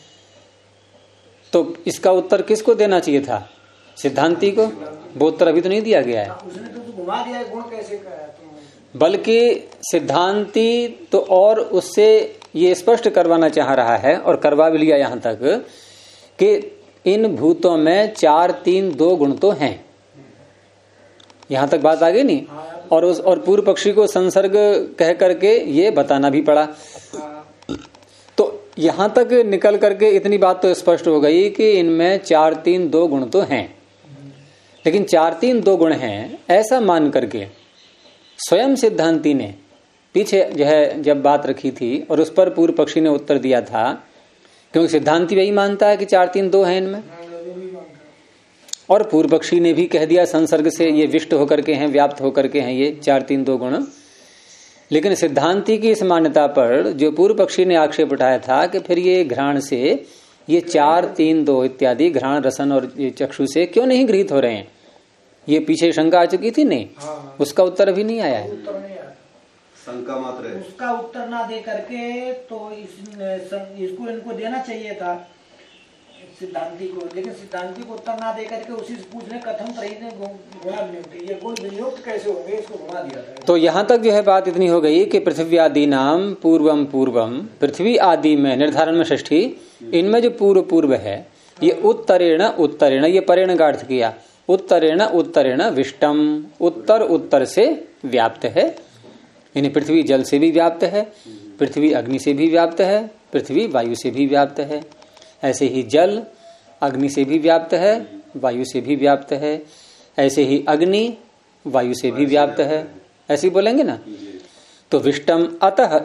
तो इसका उत्तर किसको देना चाहिए था, सिद्धांती को, वो उत्तर अभी तो नहीं दिया गया है। उसने तो घुमा दिया है, गुण कैसे कहा, बल्कि सिद्धांती तो और उससे ये स्पष्ट करवाना चाह रहा है, और करवा भी लिया यहां तक, कि इन भूतों में 4 3 2 गुण तो हैं, यहां तक बात आ गई नहीं। और पूर्व पक्षी को संसर्ग कह करके ये बताना भी पड़ा। तो यहां तक निकल करके इतनी बात तो स्पष्ट हो गई कि इनमें 4 3 2 गुण तो हैं, लेकिन 4 3 2 गुण हैं ऐसा मान करके स्वयं सिद्धांती ने पीछे जो है जब बात रखी थी, और उस पर पूर्व पक्षी ने उत्तर दिया था, क्योंकि सिद्धांती वही मानता है कि 4 3 2 है इनमें, और पूर्व पक्षी ने भी कह दिया संसर्ग से ये विष्ट होकर के हैं, व्याप्त होकर के हैं ये 4 3 2 गुण। लेकिन सिद्धांती की इस मान्यता पर जो पूर्व पक्षी ने आक्षेप उठाया था कि फिर ये घ्राण से ये 4 3 2 इत्यादि घ्राण रसन और ये चक्षु से क्यों नहीं गृहीत हो रहे हैं, ये पीछे शंका आ चुकी थी नहीं, उसका उत्तर अभी नहीं आया है, शंका मात्र है। उसका उत्तर ना दे करके तो इसको इनको देना चाहिए था सिद्धांति को, लेकिन सिद्धांति को उत्तर ना देकर के उसी से पूछने कथम त्रयी गुणा विनियुक्त, ये गुण विनियुक्त कैसे होंगे, इसको घुमा दिया था। तो यहाँ तक जो है बात इतनी हो गई कि पृथ्वी आदि नाम पूर्वम पूर्वम, पृथ्वी आदि में निर्धारण में षष्ठी, इनमें जो पूर्व पूर्व है ये उत्तरेण उत्तरेण, ये परेण का अर्थ किया, उत्तरेण उत्तरेण विष्टम, उत्तर उत्तर से व्याप्त है, यानी पृथ्वी जल से भी व्याप्त है, पृथ्वी अग्नि से भी व्याप्त है, पृथ्वी वायु से भी व्याप्त है। ऐसे ही जल अग्नि से भी व्याप्त है, वायु से भी व्याप्त है, ऐसे ही अग्नि वायु से भी व्याप्त है, ऐसे ही बोलेंगे ना। तो विष्टम अतः,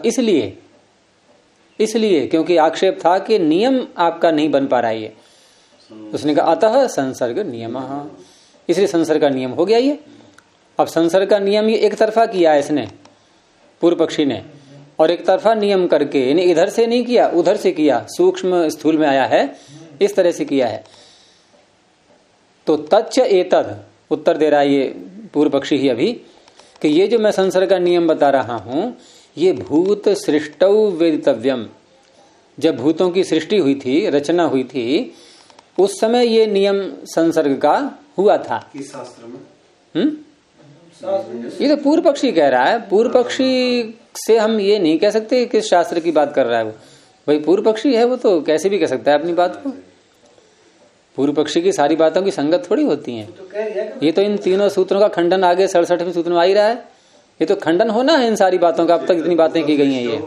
इसलिए क्योंकि आक्षेप था कि नियम आपका नहीं बन पा रहा है, उसने कहा अतः संसर्ग नियम, इसलिए संसर्ग का नियम हो गया ये। अब संसर्ग का नियम ये एक तरफा किया है इसने, पूर्व पक्षी ने, और एक तरफा नियम करके, यानी इधर से नहीं किया उधर से किया, सूक्ष्म स्थूल में आया है, इस तरह से किया है। तो तच्च एतद, उत्तर दे रहा है ये पूर्व पक्षी ही अभी, कि ये जो मैं संसर्ग का नियम बता रहा हूं ये भूत सृष्टौ वेदितव्यम, जब भूतों की सृष्टि हुई थी, रचना हुई थी, उस समय ये नियम संसर्ग का हुआ था। किस शास्त्र में? ये तो पूर्व पक्षी कह रहा है, पूर्व पक्षी से हम ये नहीं कह सकते किस शास्त्र की बात कर रहा है वो, भाई पूर्व पक्षी है वो तो कैसे भी कह सकता है अपनी बात को। पूर्व पक्षी की सारी बातों की संगत थोड़ी होती है। ये तो इन तीनों सूत्रों का खंडन आगे 67वें सूत्र में आ ही रहा है, ये तो खंडन होना है इन सारी बातों का, अब तक इतनी बातें की गई हैं। ये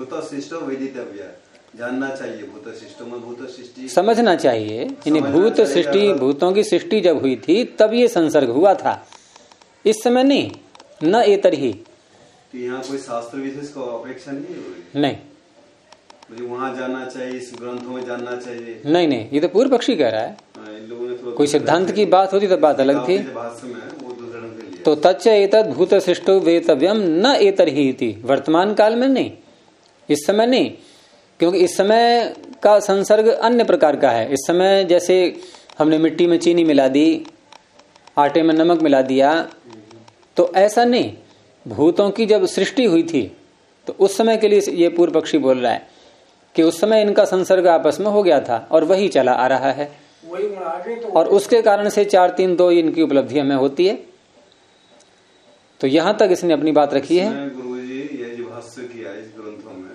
जानना चाहिए, भूत सृष्टि समझना चाहिए, यानी भूत सृष्टि, भूतों की सृष्टि जब हुई थी तब ये संसर्ग हुआ था, इस समय नहीं। न एतर ही, तो यहाँ कोई शास्त्र विशेष को अपेक्षा नहीं, नहीं मुझे वहाँ जानना चाहिए, इस ग्रंथों में जानना चाहिए, नहीं, ये तो पूर्व पक्षी कह रहा है। इन लोगों ने कोई सिद्धांत की बात होती तो बात अलग थी। तो तच्च एतद् भूत सृष्टो वेतव्यम न एतर ही इति, वर्तमान काल में नहीं, इस समय नहीं, क्योंकि इस समय का संसर्ग अन्य प्रकार का है। इस समय जैसे हमने मिट्टी में चीनी मिला दी, आटे में नमक मिला दिया, तो ऐसा नहीं। भूतों की जब सृष्टि हुई थी तो उस समय के लिए ये पूर्व पक्षी बोल रहा है कि उस समय इनका संसर्ग आपस में हो गया था और वही चला आ रहा है, और उसके कारण से 4 3 2 इनकी उपलब्धि हमें होती है। तो यहां तक इसने अपनी बात रखी है। गुरुजी ये जो भाष्य किया इस ग्रंथों में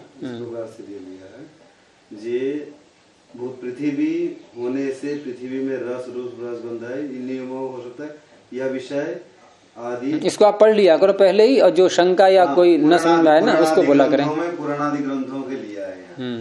ये भूत पृथ्वी होने से पृथ्वी में रस रूप रस गंध है, इन नियमों हो सकता है यह विषय आदि। इसको आप पढ़ लिया करो पहले ही, और जो शंका या कोई न समझ में आए ना उसको बोला करें। पुराणादि ग्रंथों के लिए आए।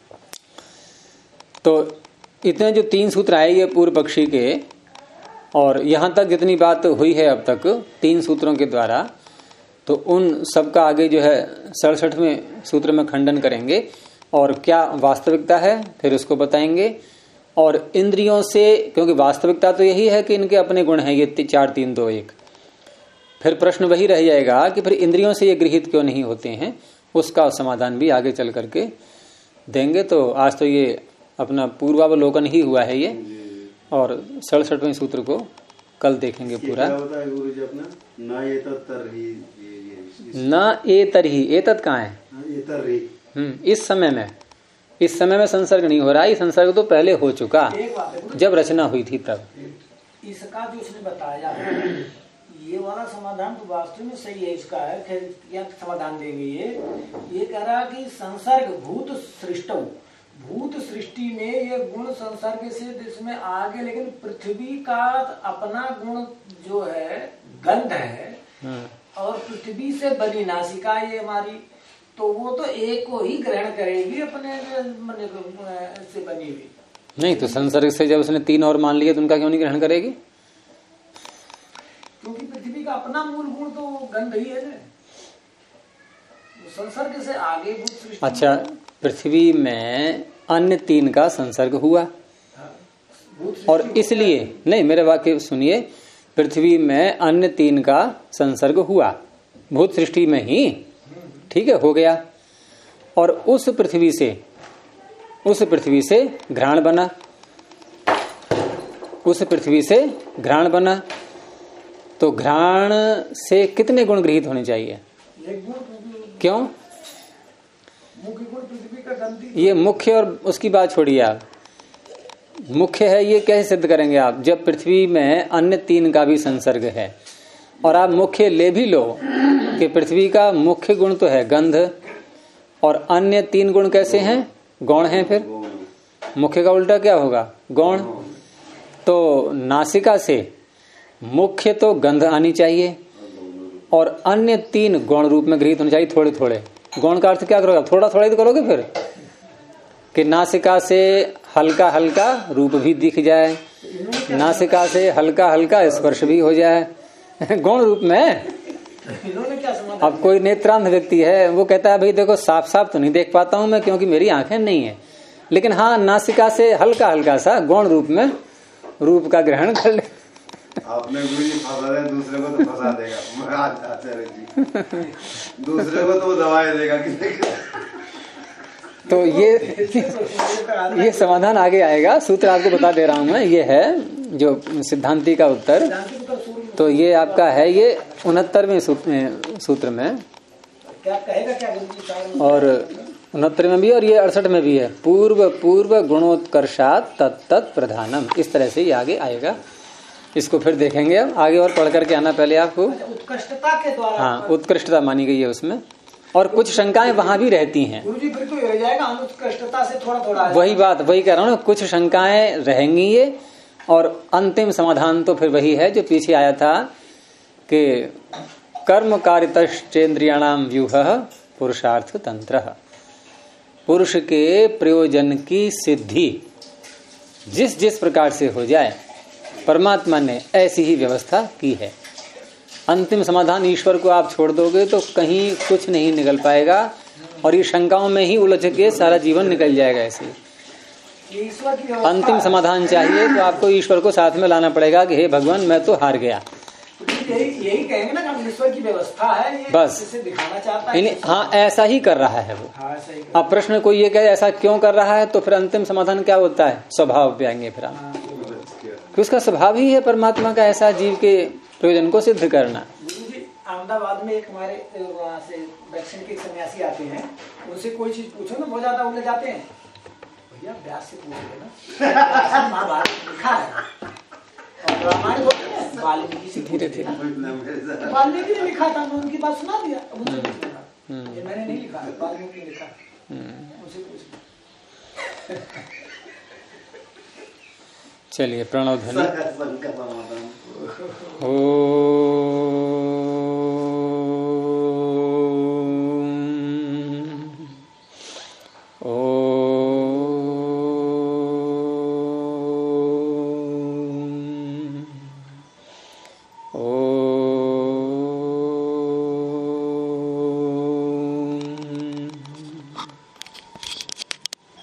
तो इतने जो 3 सूत्र आए ये पूर्व पक्षी के, और यहां तक जितनी बात हुई है अब तक 3 सूत्रों के द्वारा, तो उन सबका आगे जो है 67वें सूत्र में खंडन करेंगे, और क्या वास्तविकता है फिर उसको बताएंगे। और इंद्रियों से, क्योंकि वास्तविकता तो यही है कि इनके अपने गुण हैं ये 4 3 2 1, फिर प्रश्न वही रह जाएगा कि फिर इंद्रियों से ये गृहित क्यों नहीं होते हैं, उसका समाधान भी आगे चल करके देंगे। तो आज तो ये अपना पूर्वावलोकन ही हुआ है ये, और 67वें सूत्र को कल देखेंगे पूरा। न एतरही, एतत् कहाँ है? इस समय में संसर्ग नहीं हो रहा है, संसर्ग तो पहले हो चुका जब रचना हुई थी तब। इसका जो उसने बताया ये वाला समाधान तो वास्तव में सही है, इसका है क्या समाधान देंगे। ये कह रहा कि संसर्ग भूत सृष्टि, भूत सृष्टि में ये गुण संसर्ग से जिसमें आगे, लेकिन पृथ्वी का अपना गुण जो है गंध है, और पृथ्वी से बनी नासिका ये हमारी, तो वो तो एक को ही ग्रहण करेगी अपने से बनी हुई। नहीं तो संसर्ग से जब उसने 3 और मान लिया तो उनका क्यों नहीं ग्रहण करेगी? क्योंकि पृथ्वी का अपना मूल गुण तो गंध ही है ना, संसर्ग से आगे भूत सृष्टि। अच्छा, पृथ्वी में अन्य 3 का संसर्ग हुआ, और इसलिए नहीं, मेरे वाक्य सुनिए, पृथ्वी में अन्य 3 का संसर्ग हुआ भूत सृष्टि में ही, ठीक है, हो गया। और उस पृथ्वी से घ्राण बना, उस पृथ्वी से घ्राण बना। तो घ्राण से कितने गुण गृहीत होने चाहिए? क्यों? मुख्य गुण पृथ्वी का गंध। ये मुख्य और उसकी बात छोड़िए आप, मुख्य है ये कैसे सिद्ध करेंगे आप? जब पृथ्वी में अन्य 3 का भी संसर्ग है और आप मुख्य ले भी लो कि पृथ्वी का मुख्य गुण तो है गंध और अन्य 3 गुण कैसे हैं? गौण हैं। फिर मुख्य का उल्टा क्या होगा? गौण। तो नासिका से मुख्य तो गंध आनी चाहिए और अन्य 3 गौण रूप में गृहीत होने चाहिए, थोड़े थोड़े। गौण का अर्थ क्या करोगे? थोड़ा थोड़ा ही तो करोगे फिर कि नासिका से हल्का हल्का रूप भी दिख जाए, नासिका से हल्का हल्का स्पर्श भी हो जाए गौण रूप में। अब कोई नेत्रांध व्यक्ति है, वो कहता है भाई देखो साफ साफ तो नहीं देख पाता हूं मैं क्योंकि मेरी आंखें नहीं है, लेकिन हाँ नासिका से हल्का हल्का सा गौण रूप में रूप का ग्रहण कर ले। आपने गुरु जी फंसा दे, दूसरे को तो फंसा देगा आचार्य जी, दूसरे को तो दवाई देगा कि तो ये समाधान आगे आएगा। सूत्र आपको बता दे रहा हूं मैं, ये है जो सिद्धांति का उत्तर। तो ये आपका है ये 69वें सूत्र में क्या कहेगा क्या और 69 में भी और ये 68 में भी है। पूर्व पूर्व गुणोत्कर्षात तत्त प्रधानम, इस तरह से ये आगे आएगा। इसको फिर देखेंगे अब आगे और पढ़ करके आना पहले आपको। उत्कृष्टता के द्वारा, हाँ उत्कृष्टता मानी गई है उसमें और कुछ शंकाएं वहां भी रहती हैं। गुरुजी फिर तो हो जाएगा अनुत्कृष्टता से थोड़ा थोड़ा, वही कह रहा हूँ ना, कुछ शंकाएं रहेंगी ये और अंतिम समाधान तो फिर वही है जो पीछे आया था कि कर्म कारितश्चेन्द्रियाणाम व्यूह पुरुषार्थ तंत्र। पुरुष के प्रयोजन की सिद्धि जिस जिस प्रकार से हो जाए परमात्मा ने ऐसी ही व्यवस्था की है। अंतिम समाधान ईश्वर को आप छोड़ दोगे तो कहीं कुछ नहीं निकल पाएगा और ये शंकाओं में ही उलझ के सारा जीवन निकल जाएगा। ऐसे अंतिम समाधान चाहिए तो आपको ईश्वर को साथ में लाना पड़ेगा कि हे भगवान मैं तो हार गया। यही कहेंगे ना कि ईश्वर की व्यवस्था है, ये बस दिखाना चाहता है। हाँ ऐसा ही कर रहा है वो। अब प्रश्न कोई ये कहे ऐसा क्यों कर रहा है, तो फिर अंतिम समाधान क्या होता है? स्वभाव पे आएंगे फिर हम कि उसका स्वभाव ही है परमात्मा का ऐसा जीव के प्रयोजन को सिद्ध करना। अहमदाबाद में एक हमारे वहाँ से दक्षिण के सन्यासी आते हैं, उनसे कोई चीज पूछो ना बहुत ज्यादा उलझ जाते हैं। भैया व्यास से पूछ लेना, महाभारत लिखा है और रामायण बोलते हैं वाल्मीकि से। धीरे धीरे वाल्मीकि ने लिखा था, मैं उनकी बात सुना दिया। उनसे पूछ लेना, ये मैंने नहीं लिखा, वाल्मीकि ने लिखा, उनसे पूछ लेना। चलिए प्रणव ध्वनि।